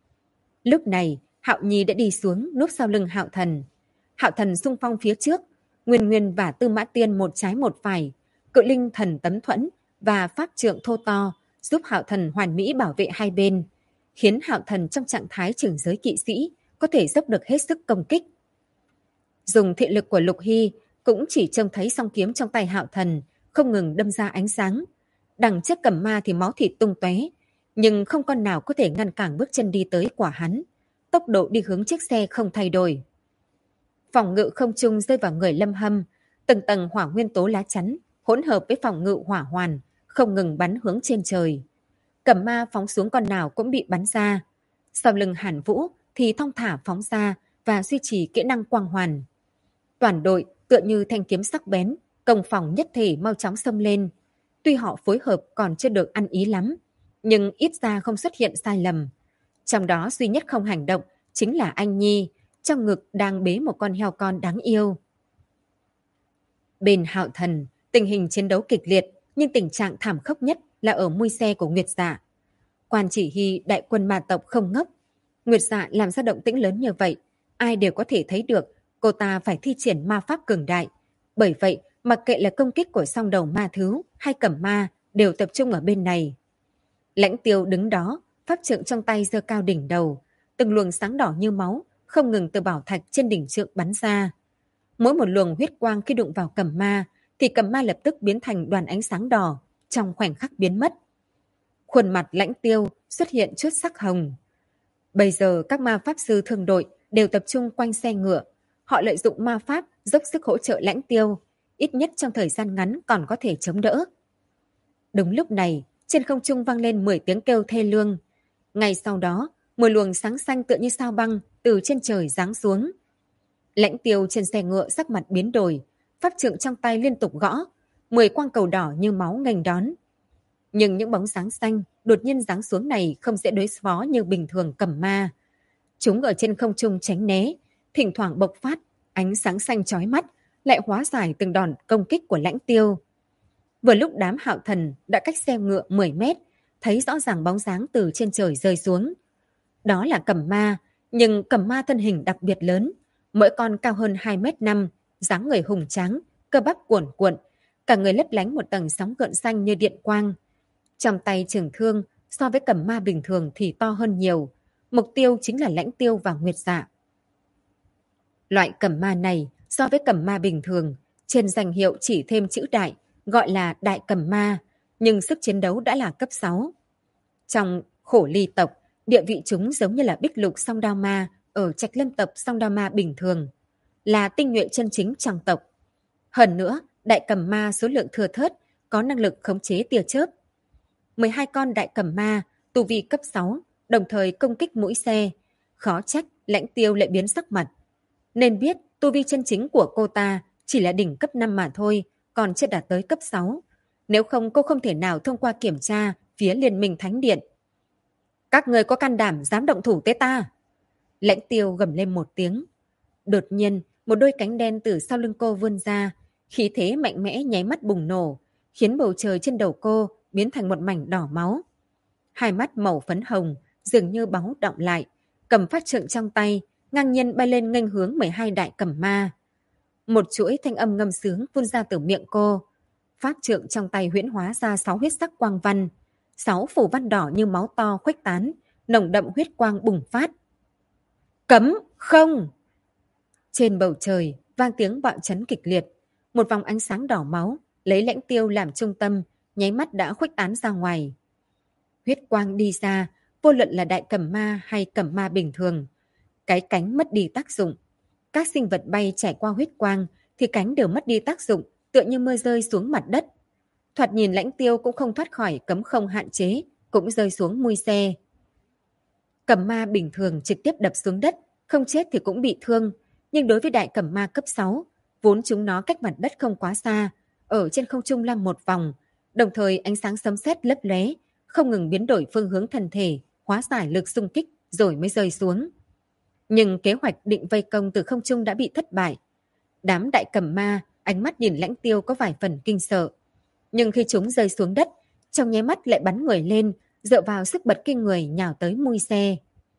Lúc này, Hạo Nhi đã đi xuống núp sau lưng Hạo Thần. Hạo Thần xung phong phía trước, Nguyên Nguyên và Tư Mã Tiên một trái một phải, Cự Linh Thần Tấm Thuẫn và pháp trượng thô to giúp Hạo Thần hoàn mỹ bảo vệ hai bên, khiến Hạo Thần trong trạng thái trưởng giới kỵ sĩ có thể dốc được hết sức công kích. Dùng thị lực của Lục Hy cũng chỉ trông thấy song kiếm trong tay Hạo Thần không ngừng đâm ra ánh sáng. Đằng trước cẩm ma thì máu thịt tung tóe, nhưng không con nào có thể ngăn cản bước chân đi tới của hắn. Tốc độ đi hướng chiếc xe không thay đổi. Phòng ngự không trung rơi vào người Lâm Hâm, từng tầng hỏa nguyên tố lá chắn hỗn hợp với phòng ngự hỏa hoàn không ngừng bắn hướng trên trời. Cẩm ma phóng xuống con nào cũng bị bắn ra. Sau lưng Hàn Vũ thì thong thả phóng ra và duy trì kỹ năng quang hoàn. Toàn đội tựa như thanh kiếm sắc bén, công phòng nhất thể mau chóng xông lên. Tuy họ phối hợp còn chưa được ăn ý lắm, nhưng ít ra không xuất hiện sai lầm. Trong đó duy nhất không hành động chính là anh Nhi, trong ngực đang bế một con heo con đáng yêu. Bên Hạo Thần, tình hình chiến đấu kịch liệt, nhưng tình trạng thảm khốc nhất là ở mui xe của Nguyệt Dạ. Quan chỉ huy đại quân ma tộc không ngốc. Nguyệt Dạ làm ra động tĩnh lớn như vậy, ai đều có thể thấy được cô ta phải thi triển ma pháp cường đại. Bởi vậy, mặc kệ là công kích của song đầu ma thứ hay cẩm ma đều tập trung ở bên này. Lãnh Tiêu đứng đó, pháp trượng trong tay giơ cao đỉnh đầu, từng luồng sáng đỏ như máu không ngừng từ bảo thạch trên đỉnh trượng bắn ra. Mỗi một luồng huyết quang khi đụng vào cẩm ma thì cẩm ma lập tức biến thành đoàn ánh sáng đỏ, trong khoảnh khắc biến mất. Khuôn mặt Lãnh Tiêu xuất hiện chút sắc hồng. Bây giờ các ma pháp sư thương đội đều tập trung quanh xe ngựa. Họ lợi dụng ma pháp dốc sức hỗ trợ Lãnh Tiêu, ít nhất trong thời gian ngắn còn có thể chống đỡ. Đúng lúc này, trên không trung vang lên 10 tiếng kêu thê lương. Ngay sau đó, một luồng sáng xanh tựa như sao băng từ trên trời giáng xuống. Lãnh Tiêu trên xe ngựa sắc mặt biến đổi, pháp trượng trong tay liên tục gõ, 10 quang cầu đỏ như máu nghênh đón. Nhưng những bóng sáng xanh đột nhiên giáng xuống này không dễ đối phó như bình thường cầm ma. Chúng ở trên không trung tránh né, thỉnh thoảng bộc phát, ánh sáng xanh chói mắt, lại hóa giải từng đòn công kích của Lãnh Tiêu. Vừa lúc đám Hạo Thần đã cách xe ngựa 10 mét, thấy rõ ràng bóng dáng từ trên trời rơi xuống. Đó là cầm ma, nhưng cầm ma thân hình đặc biệt lớn, mỗi con cao hơn 2,5 m, dáng người hùng tráng, cơ bắp cuồn cuộn, cả người lấp lánh một tầng sóng gợn xanh như điện quang. Trong tay trường thương so với cầm ma bình thường thì to hơn nhiều, mục tiêu chính là Lãnh Tiêu và Nguyệt Dạ. Loại cầm ma này so với cầm ma bình thường, trên danh hiệu chỉ thêm chữ đại, gọi là đại cầm ma, nhưng sức chiến đấu đã là cấp 6. Trong Khổ Ly tộc, địa vị chúng giống như là Bích Lục Song Đao Ma ở Trạch Lâm tộc Song Đao Ma bình thường, là tinh nhuệ chân chính trong tộc. Hơn nữa, đại cầm ma số lượng thừa thớt, có năng lực khống chế tia chớp. 12 con đại cầm ma, tu vi cấp 6, đồng thời công kích mũi xe. Khó trách Lãnh Tiêu lại biến sắc mặt. Nên biết tu vi chân chính của cô ta chỉ là đỉnh cấp 5 mà thôi, còn chưa đạt tới cấp 6. Nếu không cô không thể nào thông qua kiểm tra phía Liên minh Thánh Điện. Các người có can đảm dám động thủ tới ta? Lãnh Tiêu gầm lên một tiếng. Đột nhiên, một đôi cánh đen từ sau lưng cô vươn ra, khí thế mạnh mẽ nháy mắt bùng nổ, khiến bầu trời trên đầu cô biến thành một mảnh đỏ máu. Hai mắt màu phấn hồng, dường như báo động lại, cầm phát trượng trong tay, ngang nhiên bay lên nghênh hướng 12 đại cầm ma. Một chuỗi thanh âm ngâm sướng phun ra từ miệng cô. Pháp trượng trong tay huyễn hóa ra 6 huyết sắc quang văn, 6 phù văn đỏ như máu to khuếch tán, nồng đậm huyết quang bùng phát. Cấm không! Trên bầu trời vang tiếng bạo chấn kịch liệt, một vòng ánh sáng đỏ máu lấy Lãnh Tiêu làm trung tâm, nháy mắt đã khuếch tán ra ngoài. Huyết quang đi ra, vô luận là đại cầm ma hay cầm ma bình thường, cái cánh mất đi tác dụng. Các sinh vật bay trải qua huyết quang thì cánh đều mất đi tác dụng, tựa như mưa rơi xuống mặt đất. Thoạt nhìn Lãnh Tiêu cũng không thoát khỏi cấm không hạn chế, cũng rơi xuống mui xe. Cầm ma bình thường trực tiếp đập xuống đất, không chết thì cũng bị thương, nhưng đối với đại cầm ma cấp 6, vốn chúng nó cách mặt đất không quá xa, ở trên không trung lăng một vòng, đồng thời ánh sáng sấm sét lấp lóe, không ngừng biến đổi phương hướng thân thể, hóa giải lực xung kích rồi mới rơi xuống. Nhưng kế hoạch định vây công từ không trung đã bị thất bại. Đám đại cầm ma, ánh mắt nhìn Lãnh Tiêu có vài phần kinh sợ. Nhưng khi chúng rơi xuống đất, trong nháy mắt lại bắn người lên, dựa vào sức bật kinh người nhào tới mui xe.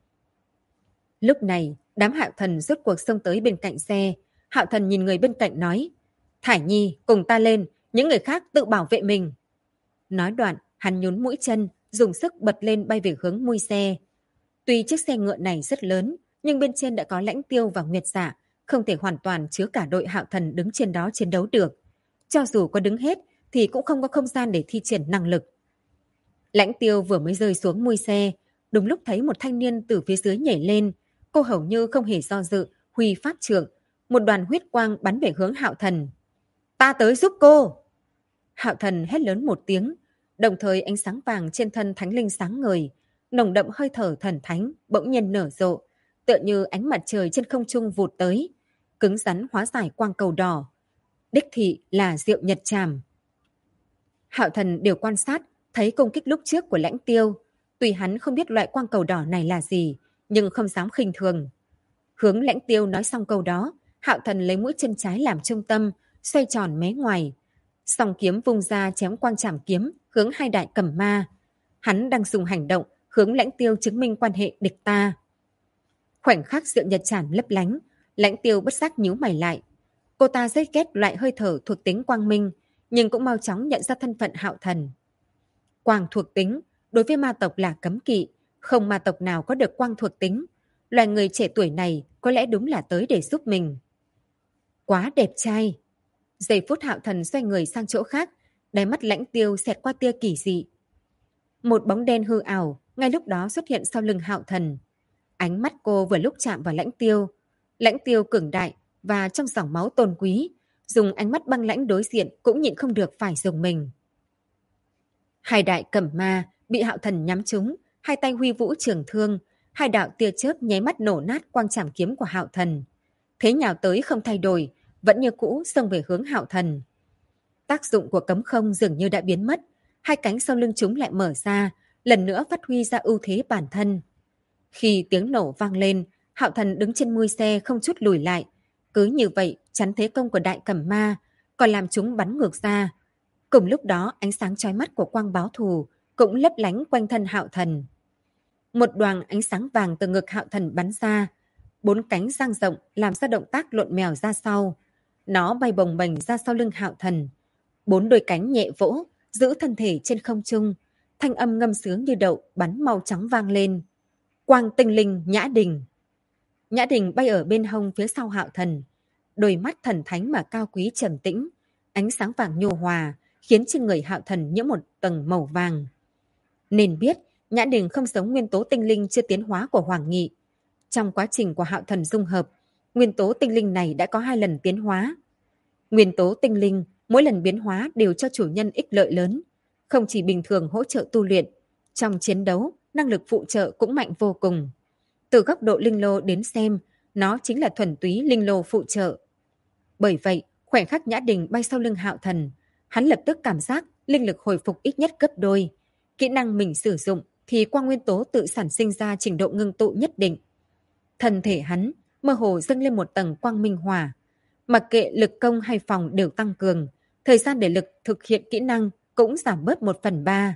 Lúc này, đám Hạo Thần rốt cuộc xông tới bên cạnh xe. Hạo Thần nhìn người bên cạnh nói, Thải Nhi, cùng ta lên, những người khác tự bảo vệ mình. Nói đoạn, hắn nhún mũi chân, dùng sức bật lên bay về hướng mui xe. Tuy chiếc xe ngựa này rất lớn, nhưng bên trên đã có Lãnh Tiêu và Nguyệt Dạ, không thể hoàn toàn chứa cả đội Hạo Thần đứng trên đó chiến đấu được. Cho dù có đứng hết, thì cũng không có không gian để thi triển năng lực. Lãnh Tiêu vừa mới rơi xuống mui xe, đúng lúc thấy một thanh niên từ phía dưới nhảy lên. Cô hầu như không hề do dự, huy pháp trượng, một đoàn huyết quang bắn về hướng Hạo Thần. Ta tới giúp cô! Hạo Thần hét lớn một tiếng, đồng thời ánh sáng vàng trên thân thánh linh sáng ngời, nồng đậm hơi thở thần thánh bỗng nhiên nở rộ, tựa như ánh mặt trời trên không trung vụt tới, cứng rắn hóa giải quang cầu đỏ. Đích thị là Diệu Nhật Trảm. Hạo Thần đều quan sát, thấy công kích lúc trước của Lãnh Tiêu. Tuy hắn không biết loại quang cầu đỏ này là gì, nhưng không dám khinh thường. Hướng Lãnh Tiêu nói xong câu đó, Hạo Thần lấy mũi chân trái làm trung tâm, xoay tròn mé ngoài. Song kiếm vung ra chém quang trảm kiếm hướng hai đại cầm ma. Hắn đang dùng hành động hướng Lãnh Tiêu chứng minh quan hệ địch ta. Khoảnh khắc Diệu Nhật Trảm lấp lánh, Lãnh Tiêu bất giác nhíu mày lại. Cô ta rất ghét loại hơi thở thuộc tính quang minh, nhưng cũng mau chóng nhận ra thân phận Hạo Thần. Quang thuộc tính đối với ma tộc là cấm kỵ, không ma tộc nào có được quang thuộc tính. Loài người trẻ tuổi này có lẽ đúng là tới để giúp mình. Quá đẹp trai! Giây phút Hạo Thần xoay người sang chỗ khác, đáy mắt Lãnh Tiêu xẹt qua tia kỳ dị. Một bóng đen hư ảo ngay lúc đó xuất hiện sau lưng Hạo Thần. Ánh mắt cô vừa lúc chạm vào Lãnh Tiêu. Lãnh Tiêu cường đại và trong dòng máu tôn quý, dùng ánh mắt băng lãnh đối diện cũng nhịn không được phải dùng mình. Hai đại cẩm ma bị Hạo Thần nhắm trúng, hai tay huy vũ trường thương, hai đạo tia chớp nháy mắt nổ nát quang trảm kiếm của Hạo Thần. Thế nhào tới không thay đổi, vẫn như cũ xông về hướng Hạo Thần. Tác dụng của cấm không dường như đã biến mất, hai cánh sau lưng chúng lại mở ra, lần nữa phát huy ra ưu thế bản thân. Khi tiếng nổ vang lên, Hạo Thần đứng trên mui xe không chút lùi lại, cứ như vậy chắn thế công của Đại Cẩm Ma, còn làm chúng bắn ngược ra. Cùng lúc đó, ánh sáng chói mắt của quang báo thù cũng lấp lánh quanh thân Hạo Thần. Một đoàn ánh sáng vàng từ ngực Hạo Thần bắn ra, bốn cánh dang rộng làm ra động tác lộn mèo ra sau. Nó bay bồng bềnh ra sau lưng Hạo Thần. Bốn đôi cánh nhẹ vỗ, giữ thân thể trên không trung, thanh âm ngâm sướng như đậu bắn màu trắng vang lên. Quang tinh linh Nhã Đình. Nhã Đình bay ở bên hông phía sau Hạo Thần, đôi mắt thần thánh mà cao quý trầm tĩnh, ánh sáng vàng nhu hòa khiến trên người Hạo Thần nhiễm một tầng màu vàng. Nên biết Nhã Đình không giống nguyên tố tinh linh chưa tiến hóa của Hoàng Nghị. Trong quá trình của Hạo Thần dung hợp, nguyên tố tinh linh này đã có 2 lần tiến hóa. Nguyên tố tinh linh mỗi lần biến hóa đều cho chủ nhân ích lợi lớn, không chỉ bình thường hỗ trợ tu luyện, trong chiến đấu năng lực phụ trợ cũng mạnh vô cùng. Từ góc độ linh lô đến xem, nó chính là thuần túy linh lô phụ trợ. Bởi vậy, khoảnh khắc Nhã Đình bay sau lưng Hạo Thần, hắn lập tức cảm giác linh lực hồi phục ít nhất gấp đôi. Kỹ năng mình sử dụng thì quang nguyên tố tự sản sinh ra trình độ ngưng tụ nhất định. Thân thể hắn mơ hồ dâng lên một tầng quang minh hỏa. Mặc kệ lực công hay phòng đều tăng cường, thời gian để lực thực hiện kỹ năng cũng giảm bớt 1/3.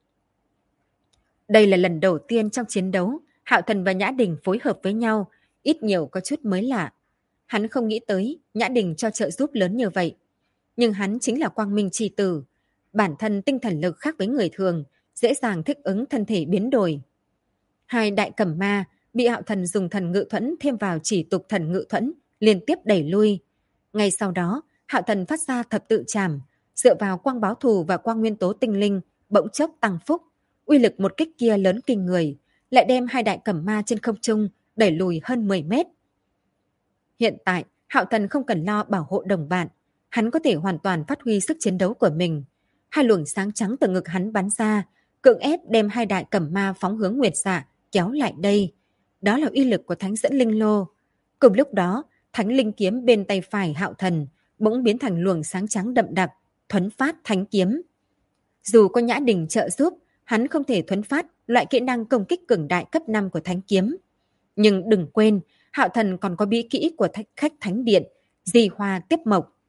Đây là lần đầu tiên trong chiến đấu, Hạo Thần và Nhã Đình phối hợp với nhau, ít nhiều có chút mới lạ. Hắn không nghĩ tới Nhã Đình cho trợ giúp lớn như vậy. Nhưng hắn chính là quang minh chi tử. Bản thân tinh thần lực khác với người thường, dễ dàng thích ứng thân thể biến đổi. Hai đại cẩm ma bị Hạo Thần dùng thần ngự thuẫn thêm vào chỉ tục thần ngự thuẫn, liên tiếp đẩy lui. Ngay sau đó, Hạo Thần phát ra thập tự trảm, dựa vào quang báo thù và quang nguyên tố tinh linh, bỗng chốc tăng phúc. Uy lực một kích kia lớn kinh người, lại đem hai đại cẩm ma trên không trung đẩy lùi hơn 10 mét. Hiện tại, Hạo Thần không cần lo bảo hộ đồng bạn, hắn có thể hoàn toàn phát huy sức chiến đấu của mình. Hai luồng sáng trắng từ ngực hắn bắn ra, cưỡng ép đem hai đại cẩm ma phóng hướng Nguyệt Dạ kéo lại đây. Đó là uy lực của thánh dẫn linh lô. Cùng lúc đó, thánh linh kiếm bên tay phải Hạo Thần bỗng biến thành luồng sáng trắng đậm đặc, thuấn phát thánh kiếm. Dù có Nhã Đình trợ giúp, hắn không thể thuấn phát loại kỹ năng công kích cường đại cấp 5 của thánh kiếm. Nhưng đừng quên, Hạo Thần còn có bí kỹ của khách thánh điện, Di Hoa Tiếp Mộc.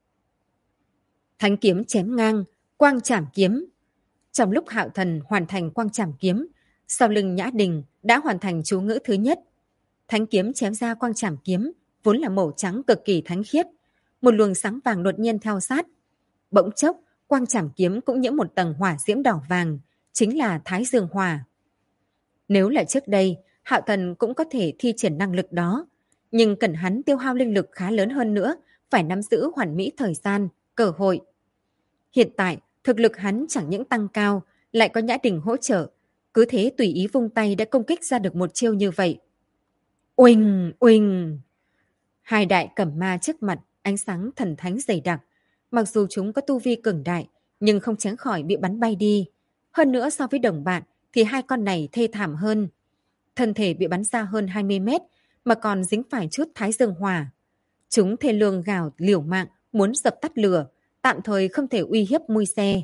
Thánh kiếm chém ngang, quang trảm kiếm. Trong lúc Hạo Thần hoàn thành quang trảm kiếm, sau lưng Nhã Đình đã hoàn thành chú ngữ thứ nhất. Thánh kiếm chém ra quang trảm kiếm, vốn là màu trắng cực kỳ thánh khiết. Một luồng sáng vàng đột nhiên theo sát. Bỗng chốc, quang trảm kiếm cũng nhiễm một tầng hỏa diễm đỏ vàng, chính là Thái Dương Hỏa. Nếu là trước đây, Hạo Thần cũng có thể thi triển năng lực đó, nhưng cần hắn tiêu hao linh lực khá lớn hơn nữa, phải nắm giữ hoàn mỹ thời gian, cơ hội. Hiện tại, thực lực hắn chẳng những tăng cao, lại có Nhã Đình hỗ trợ, cứ thế tùy ý vung tay đã công kích ra được một chiêu như vậy. Uỳnh, uỳnh! Hai đại cẩm ma trước mặt, ánh sáng thần thánh dày đặc. Mặc dù chúng có tu vi cường đại, nhưng không tránh khỏi bị bắn bay đi. Hơn nữa so với đồng bạn, thì hai con này thê thảm hơn. Thân thể bị bắn ra hơn 20 mét, mà còn dính phải chút Thái Dương Hỏa. Chúng thê lương gào liều mạng, muốn dập tắt lửa, tạm thời không thể uy hiếp mui xe.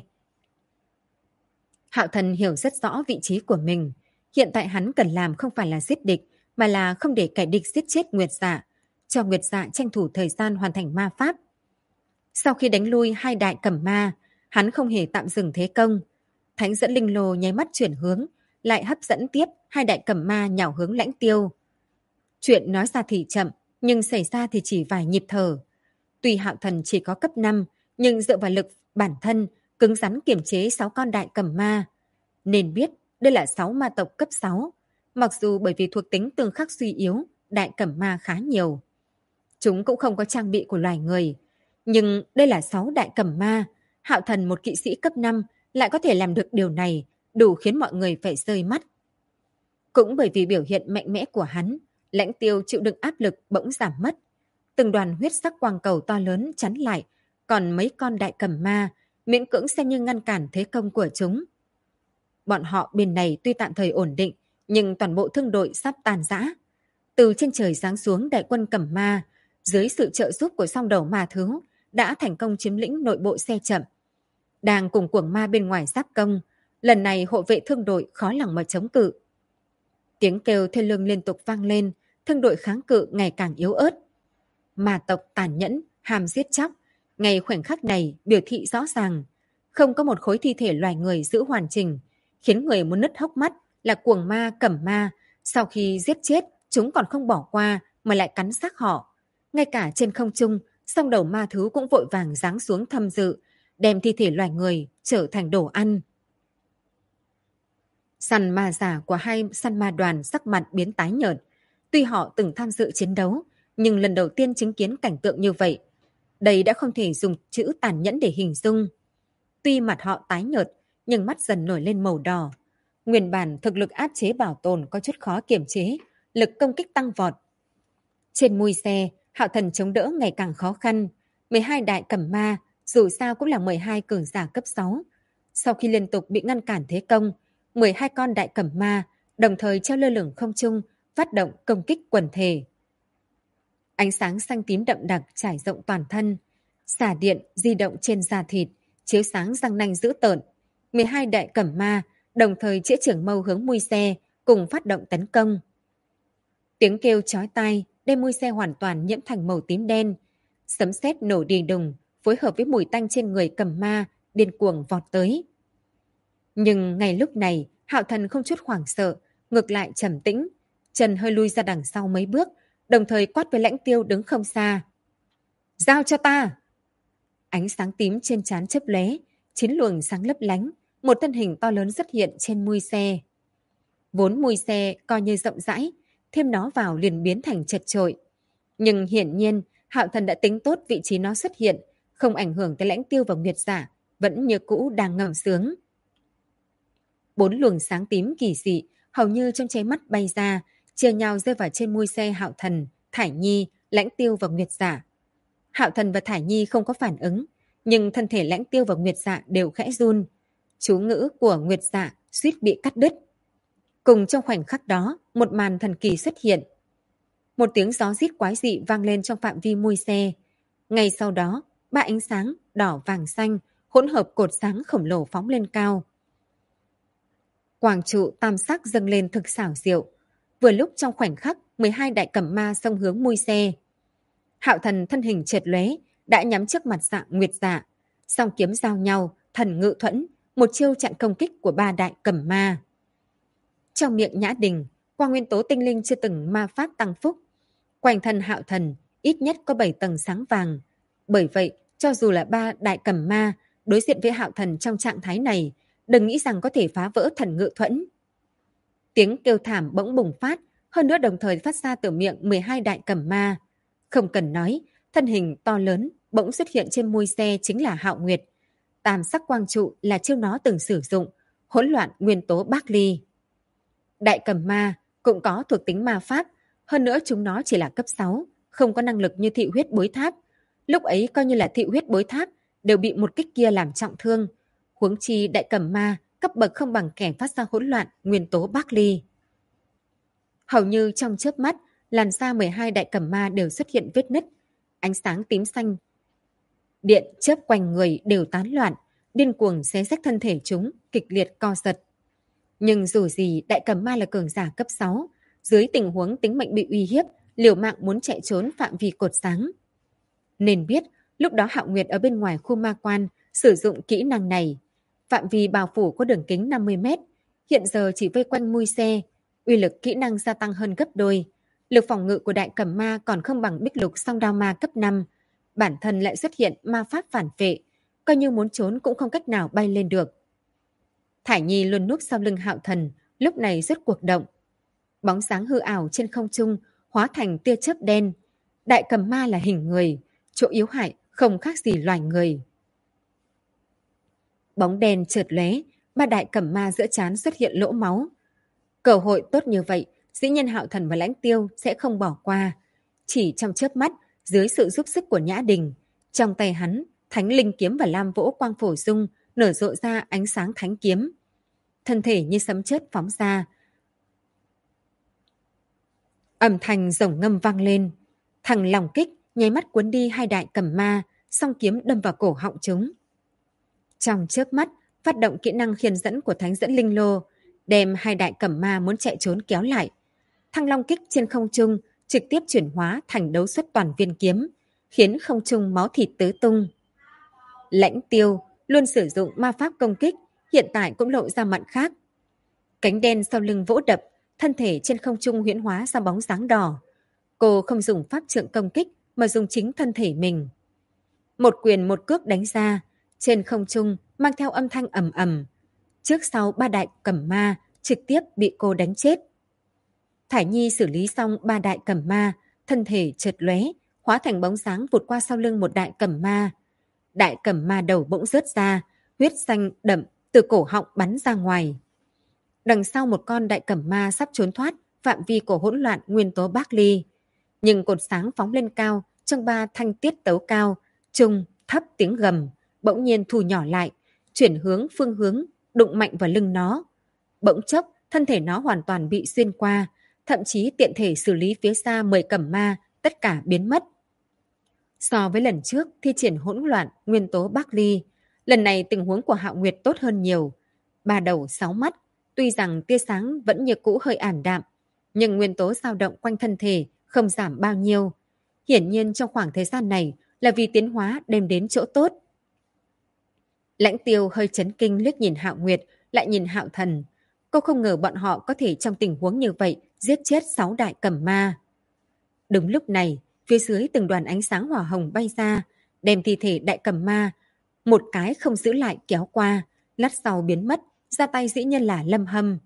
Hạo Thần hiểu rất rõ vị trí của mình. Hiện tại hắn cần làm không phải là giết địch, mà là không để kẻ địch giết chết Nguyệt Dạ, cho Nguyệt Dạ tranh thủ thời gian hoàn thành ma pháp. Sau khi đánh lui hai đại cẩm ma, hắn không hề tạm dừng thế công. Thánh dẫn linh lô nháy mắt chuyển hướng, lại hấp dẫn tiếp hai đại cẩm ma nhào hướng Lãnh Tiêu. Chuyện nói ra thì chậm, nhưng xảy ra thì chỉ vài nhịp thở. Tuy Hạo Thần chỉ có cấp 5, nhưng dựa vào lực bản thân, cứng rắn kiểm chế 6 con đại cẩm ma. Nên biết đây là 6 ma tộc cấp 6, mặc dù bởi vì thuộc tính tương khắc suy yếu, đại cẩm ma khá nhiều. Chúng cũng không có trang bị của loài người. Nhưng đây là 6 đại cẩm ma, Hạo Thần một kỵ sĩ cấp 5 lại có thể làm được điều này, đủ khiến mọi người phải rơi mắt. Cũng bởi vì biểu hiện mạnh mẽ của hắn, Lãnh Tiêu chịu đựng áp lực bỗng giảm mất. Từng đoàn huyết sắc quang cầu to lớn chắn lại, còn mấy con đại cẩm ma miễn cưỡng xem như ngăn cản thế công của chúng. Bọn họ bên này tuy tạm thời ổn định, Nhưng toàn bộ thương đội sắp tàn rã. Từ trên trời giáng xuống đại quân Cẩm Ma, dưới sự trợ giúp của song đầu ma thứ, đã thành công chiếm lĩnh nội bộ xe chậm. Đang cùng cuồng ma bên ngoài giáp công, lần này hộ vệ thương đội khó lòng mà chống cự. Tiếng kêu thê lương liên tục vang lên, thương đội kháng cự ngày càng yếu ớt. Ma tộc tàn nhẫn, ham giết chóc, ngay khoảnh khắc này biểu thị rõ ràng, không có một khối thi thể loài người giữ hoàn chỉnh, khiến người muốn nứt hốc mắt là cuồng ma Cẩm Ma, sau khi giết chết, chúng còn không bỏ qua mà lại cắn xác họ. Ngay cả trên không trung, song đầu ma thứ cũng vội vàng giáng xuống thăm dự, đem thi thể loài người trở thành đồ ăn. Săn ma giả của hai săn ma đoàn sắc mặt biến tái nhợt. Tuy họ từng tham dự chiến đấu, nhưng lần đầu tiên chứng kiến cảnh tượng như vậy. Đây đã không thể dùng chữ tàn nhẫn để hình dung. Tuy mặt họ tái nhợt, nhưng mắt dần nổi lên màu đỏ. Nguyên bản thực lực áp chế bảo tồn có chút khó kiềm chế, lực công kích tăng vọt. Trên mui xe, Hạo Thần chống đỡ ngày càng khó khăn. 12 đại cẩm ma, dù sao cũng là 12 cường giả cấp 6. Sau khi liên tục bị ngăn cản thế công, 12 con đại cẩm ma đồng thời treo lơ lửng không trung, phát động công kích quần thể. Ánh sáng xanh tím đậm đặc trải rộng toàn thân, xả điện di động trên da thịt, chiếu sáng răng nanh dữ tợn. 12 đại cẩm ma đồng thời chĩa trường mâu hướng mui xe, cùng phát động tấn công. Tiếng kêu chói tai đem mui xe hoàn toàn nhiễm thành màu tím đen. Sấm sét nổ đùng đùng, phối hợp với mùi tanh trên người cẩm ma, điên cuồng vọt tới. Nhưng ngay lúc này, Hạo Thần không chút hoảng sợ, ngược lại trầm tĩnh, chân hơi lui ra đằng sau mấy bước, đồng thời quát với Lãnh Tiêu đứng không xa. Giao cho ta! Ánh sáng tím trên trán chớp lóe, 9 luồng sáng lấp lánh, một thân hình to lớn xuất hiện trên mui xe. Vốn mui xe coi như rộng rãi, thêm nó vào liền biến thành chật chội. Nhưng hiển nhiên, Hạo Thần đã tính tốt vị trí nó xuất hiện, không ảnh hưởng tới Lãnh Tiêu và Nguyệt Giả, vẫn như cũ đang ngầm sướng. 4 luồng sáng tím kỳ dị, hầu như trong cháy mắt bay ra, chia nhau rơi vào trên mui xe Hạo Thần, Thải Nhi, Lãnh Tiêu và Nguyệt Giả. Hạo Thần và Thải Nhi không có phản ứng, nhưng thân thể Lãnh Tiêu và Nguyệt Giả đều khẽ run. Chú ngữ của Nguyệt Giả suýt bị cắt đứt. Cùng trong khoảnh khắc đó, một màn thần kỳ xuất hiện. Một tiếng gió rít quái dị vang lên trong phạm vi mui xe. Ngay sau đó, 3 ánh sáng đỏ vàng xanh hỗn hợp cột sáng khổng lồ phóng lên cao. Quang trụ tam sắc dâng lên thực xảo diệu. Vừa lúc trong khoảnh khắc, 12 đại cẩm ma xông hướng mui xe. Hạo Thần thân hình chợt lóe, đã nhắm trước mặt Dạ Nguyệt Dạ, song kiếm giao nhau, thần ngự thuẫn, một chiêu chặn công kích của 3 đại cẩm ma. Trong miệng Nhã Đình, quang nguyên tố tinh linh chưa từng ma pháp tăng phúc. Quanh thân Hạo Thần ít nhất có 7 tầng sáng vàng. Bởi vậy, cho dù là 3 đại cẩm ma đối diện với Hạo Thần trong trạng thái này, đừng nghĩ rằng có thể phá vỡ thần ngự thuẫn. Tiếng kêu thảm bỗng bùng phát, hơn nữa đồng thời phát ra từ miệng 12 đại cẩm ma. Không cần nói, thân hình to lớn bỗng xuất hiện trên mui xe chính là Hạo Nguyệt. Tam sắc quang trụ là chiêu nó từng sử dụng, hỗn loạn nguyên tố Bác Ly. Đại cẩm ma cũng có thuộc tính ma pháp, hơn nữa chúng nó chỉ là cấp 6, không có năng lực như thị huyết bối tháp. Lúc ấy coi như là thị huyết bối tháp đều bị một kích kia làm trọng thương. Huống chi đại cẩm ma cấp bậc không bằng kẻ phát ra hỗn loạn nguyên tố Bác Ly. Hầu như trong chớp mắt, làn da 12 đại cẩm ma đều xuất hiện vết nứt, ánh sáng tím xanh điện chớp quanh người đều tán loạn, điên cuồng xé rách thân thể chúng, kịch liệt co giật. Nhưng dù gì đại cẩm ma là cường giả cấp 6, dưới tình huống tính mệnh bị uy hiếp, liều mạng muốn chạy trốn phạm vi cột sáng. Nên biết, lúc đó Hạo Nguyệt ở bên ngoài khu ma quan sử dụng kỹ năng này. Phạm vi bao phủ có đường kính 50 mét, hiện giờ chỉ vây quanh mui xe, uy lực kỹ năng gia tăng hơn gấp đôi. Lực phòng ngự của đại cẩm ma còn không bằng bích lục song đao ma cấp 5. Bản thân lại xuất hiện ma pháp phản phệ, coi như muốn trốn cũng không cách nào bay lên được. Thải Nhi luôn núp sau lưng Hạo Thần, lúc này rất cuộc động. Bóng sáng hư ảo trên không trung hóa thành tia chớp đen. Đại cẩm ma là hình người, chỗ yếu hại không khác gì loài người. Bóng đen chợt lóe, 3 đại cẩm ma giữa trán xuất hiện lỗ máu. Cơ hội tốt như vậy, dĩ nhiên Hạo Thần và Lãnh Tiêu sẽ không bỏ qua. Chỉ trong chớp mắt, dưới sự giúp sức của Nhã Đình, trong tay hắn, Thánh Linh kiếm và Lam Vỗ Quang Phổ Dung nở rộ ra ánh sáng thánh kiếm. Thân thể như sấm chớp phóng ra. Âm thanh rồng ngâm vang lên. Thằng lòng kích nháy mắt cuốn đi hai đại cầm ma, song kiếm đâm vào cổ họng chúng. Trong chớp mắt, phát động kỹ năng khiên dẫn của thánh dẫn linh lô, đem hai đại cẩm ma muốn chạy trốn kéo lại. Thăng long kích trên không trung trực tiếp chuyển hóa thành đấu xuất toàn viên kiếm, khiến không trung máu thịt tứ tung. Lãnh Tiêu luôn sử dụng ma pháp công kích, hiện tại cũng lộ ra mặt khác. Cánh đen sau lưng vỗ đập, thân thể trên không trung huyễn hóa ra bóng dáng đỏ. Cô không dùng pháp trượng công kích mà dùng chính thân thể mình. Một quyền một cước đánh ra, trên không trung mang theo âm thanh ầm ầm. Trước sau ba đại cẩm ma trực tiếp bị cô đánh chết. Thải Nhi xử lý xong ba đại cẩm ma, thân thể chợt lóe, hóa thành bóng dáng vụt qua sau lưng một đại cẩm ma. Đại cẩm ma đầu bỗng rớt ra, huyết xanh đậm từ cổ họng bắn ra ngoài. Đằng sau một con đại cẩm ma sắp trốn thoát phạm vi của hỗn loạn nguyên tố Bắc Ly. Nhưng cột sáng phóng lên cao trong ba thanh tiết tấu cao, trung, thấp tiếng gầm, bỗng nhiên thu nhỏ lại, chuyển hướng phương hướng, đụng mạnh vào lưng nó. Bỗng chốc, thân thể nó hoàn toàn bị xuyên qua, thậm chí tiện thể xử lý phía xa 10 cẩm ma, tất cả biến mất. So với lần trước thi triển hỗn loạn nguyên tố Bắc Ly, lần này tình huống của Hạo Nguyệt tốt hơn nhiều. Ba đầu 6 mắt, tuy rằng tia sáng vẫn như cũ hơi ảm đạm, nhưng nguyên tố dao động quanh thân thể không giảm bao nhiêu. Hiển nhiên trong khoảng thời gian này là vì tiến hóa đem đến chỗ tốt. Lãnh Tiêu hơi chấn kinh liếc nhìn Hạo Nguyệt, lại nhìn Hạo Thần. Cô không ngờ bọn họ có thể trong tình huống như vậy giết chết 6 đại cẩm ma. Đúng lúc này, phía dưới từng đoàn ánh sáng hỏa hồng bay ra, đem thi thể đại cẩm ma một cái không giữ lại kéo qua, lát sau biến mất, ra tay dĩ nhiên là Lâm Hâm.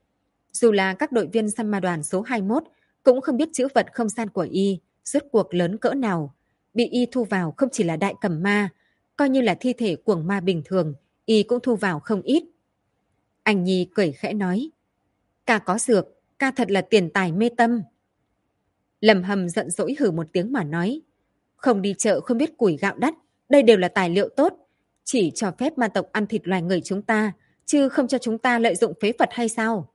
Dù là các đội viên săn ma đoàn số 21 cũng không biết chữ vật không gian của y rốt cuộc lớn cỡ nào, bị y thu vào không chỉ là đại cẩm ma, coi như là thi thể cuồng ma bình thường, y cũng thu vào không ít. Anh Nhi cười khẽ nói, ca có dược, ca thật là tiền tài mê tâm. Lâm Hâm giận dỗi hừ một tiếng mà nói, không đi chợ không biết củi gạo đắt, đây đều là tài liệu tốt, chỉ cho phép ma tộc ăn thịt loài người chúng ta, chứ không cho chúng ta lợi dụng phế vật hay sao?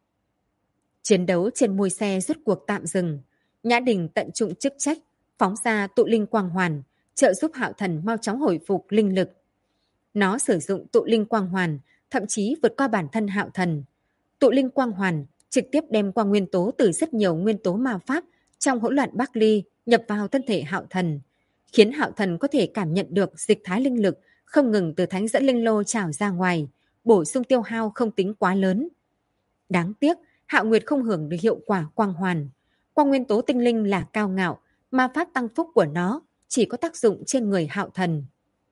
Chiến đấu trên mui xe rốt cuộc tạm dừng. Nhã Đình tận dụng chức trách, phóng ra tụ linh quang hoàn, trợ giúp Hạo Thần mau chóng hồi phục linh lực. Nó sử dụng tụ linh quang hoàn, thậm chí vượt qua bản thân Hạo Thần. Tụ linh quang hoàn trực tiếp đem qua nguyên tố từ rất nhiều nguyên tố ma pháp trong hỗn loạn Bắc Ly nhập vào thân thể Hạo Thần, khiến Hạo Thần có thể cảm nhận được dịch thái linh lực không ngừng từ thánh dẫn linh lô trào ra ngoài, bổ sung tiêu hao không tính quá lớn. Đáng tiếc, Hạo Nguyệt không hưởng được hiệu quả quang hoàn. Quang nguyên tố tinh linh là cao ngạo, ma pháp tăng phúc của nó chỉ có tác dụng trên người Hạo Thần.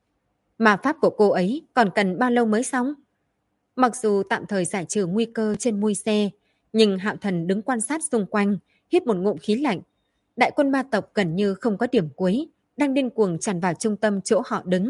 Ma pháp của cô ấy còn cần bao lâu mới xong? Mặc dù tạm thời giải trừ nguy cơ trên mui xe, nhưng Hạo Thần đứng quan sát xung quanh, hít một ngụm khí lạnh. Đại quân ma tộc gần như không có điểm cuối, đang điên cuồng tràn vào trung tâm chỗ họ đứng.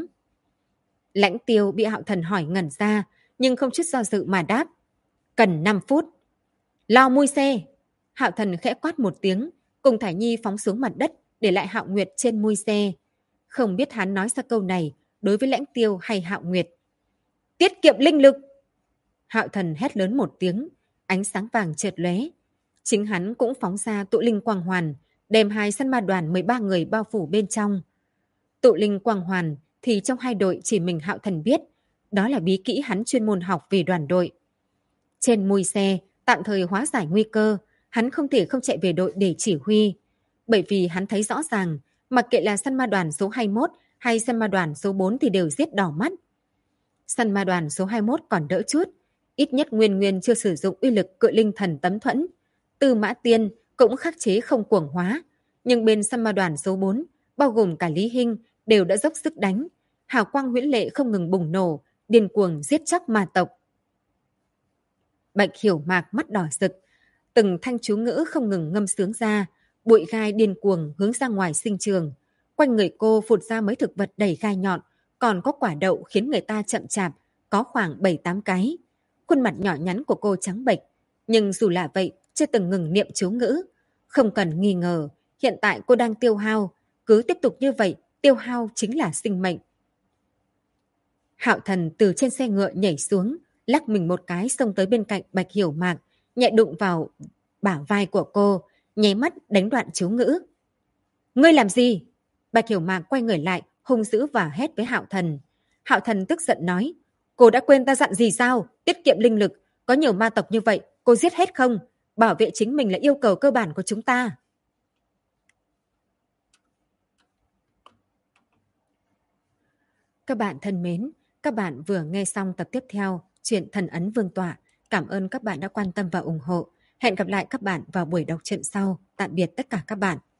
Lãnh Tiêu bị Hạo Thần hỏi ngẩn ra, nhưng không chút do dự mà đáp. Cần 5 phút. Lo mui xe. Hạo Thần khẽ quát một tiếng, cùng Thải Nhi phóng xuống mặt đất, để lại Hạo Nguyệt trên mui xe. Không biết hắn nói ra câu này đối với Lãnh Tiêu hay Hạo Nguyệt. Tiết kiệm linh lực. Hạo Thần hét lớn một tiếng, ánh sáng vàng chợt lóe. Chính hắn cũng phóng ra tụ linh quang hoàn, đem hai săn ma đoàn 13 người bao phủ bên trong. Tụ linh quang hoàn thì trong hai đội chỉ mình Hạo Thần biết, đó là bí kỹ hắn chuyên môn học về đoàn đội. Trên mui xe, tạm thời hóa giải nguy cơ, hắn không thể không chạy về đội để chỉ huy. Bởi vì hắn thấy rõ ràng, mặc kệ là săn ma đoàn số 21 hay săn ma đoàn số 4 thì đều giết đỏ mắt. Săn ma đoàn số 21 còn đỡ chút, ít nhất Nguyên Nguyên chưa sử dụng uy lực cự linh thần tấm thuẫn. Tư Mã Tiên cũng khắc chế không cuồng hóa, nhưng bên săn ma đoàn số 4, bao gồm cả Lý Hinh, đều đã dốc sức đánh. Hào quang huyễn lệ không ngừng bùng nổ, điên cuồng giết chóc ma tộc. Bạch Hiểu Mạc mắt đỏ rực, từng thanh chú ngữ không ngừng ngâm sướng ra, bụi gai điên cuồng hướng ra ngoài sinh trường. Quanh người cô phụt ra mấy thực vật đầy gai nhọn, còn có quả đậu khiến người ta chậm chạp, có khoảng 7-8 cái. Khuôn mặt nhỏ nhắn của cô trắng bệch, nhưng dù là vậy, chưa từng ngừng niệm chú ngữ. Không cần nghi ngờ, hiện tại cô đang tiêu hao, cứ tiếp tục như vậy, tiêu hao chính là sinh mệnh. Hạo Thần từ trên xe ngựa nhảy xuống, lắc mình một cái xông tới bên cạnh Bạch Hiểu Mạc, nhẹ đụng vào bả vai của cô, nháy mắt đánh đoạn chú ngữ. Ngươi làm gì? Bạch Hiểu Mạc quay người lại, hung dữ và hét với Hạo Thần. Hạo Thần tức giận nói, cô đã quên ta dặn gì sao? Tiết kiệm linh lực, có nhiều ma tộc như vậy, cô giết hết không? Bảo vệ chính mình là yêu cầu cơ bản của chúng ta. Các bạn thân mến, các bạn vừa nghe xong tập tiếp theo truyện Thần Ấn Vương Tọa. Cảm ơn các bạn đã quan tâm và ủng hộ. Hẹn gặp lại các bạn vào buổi đọc truyện sau. Tạm biệt tất cả các bạn.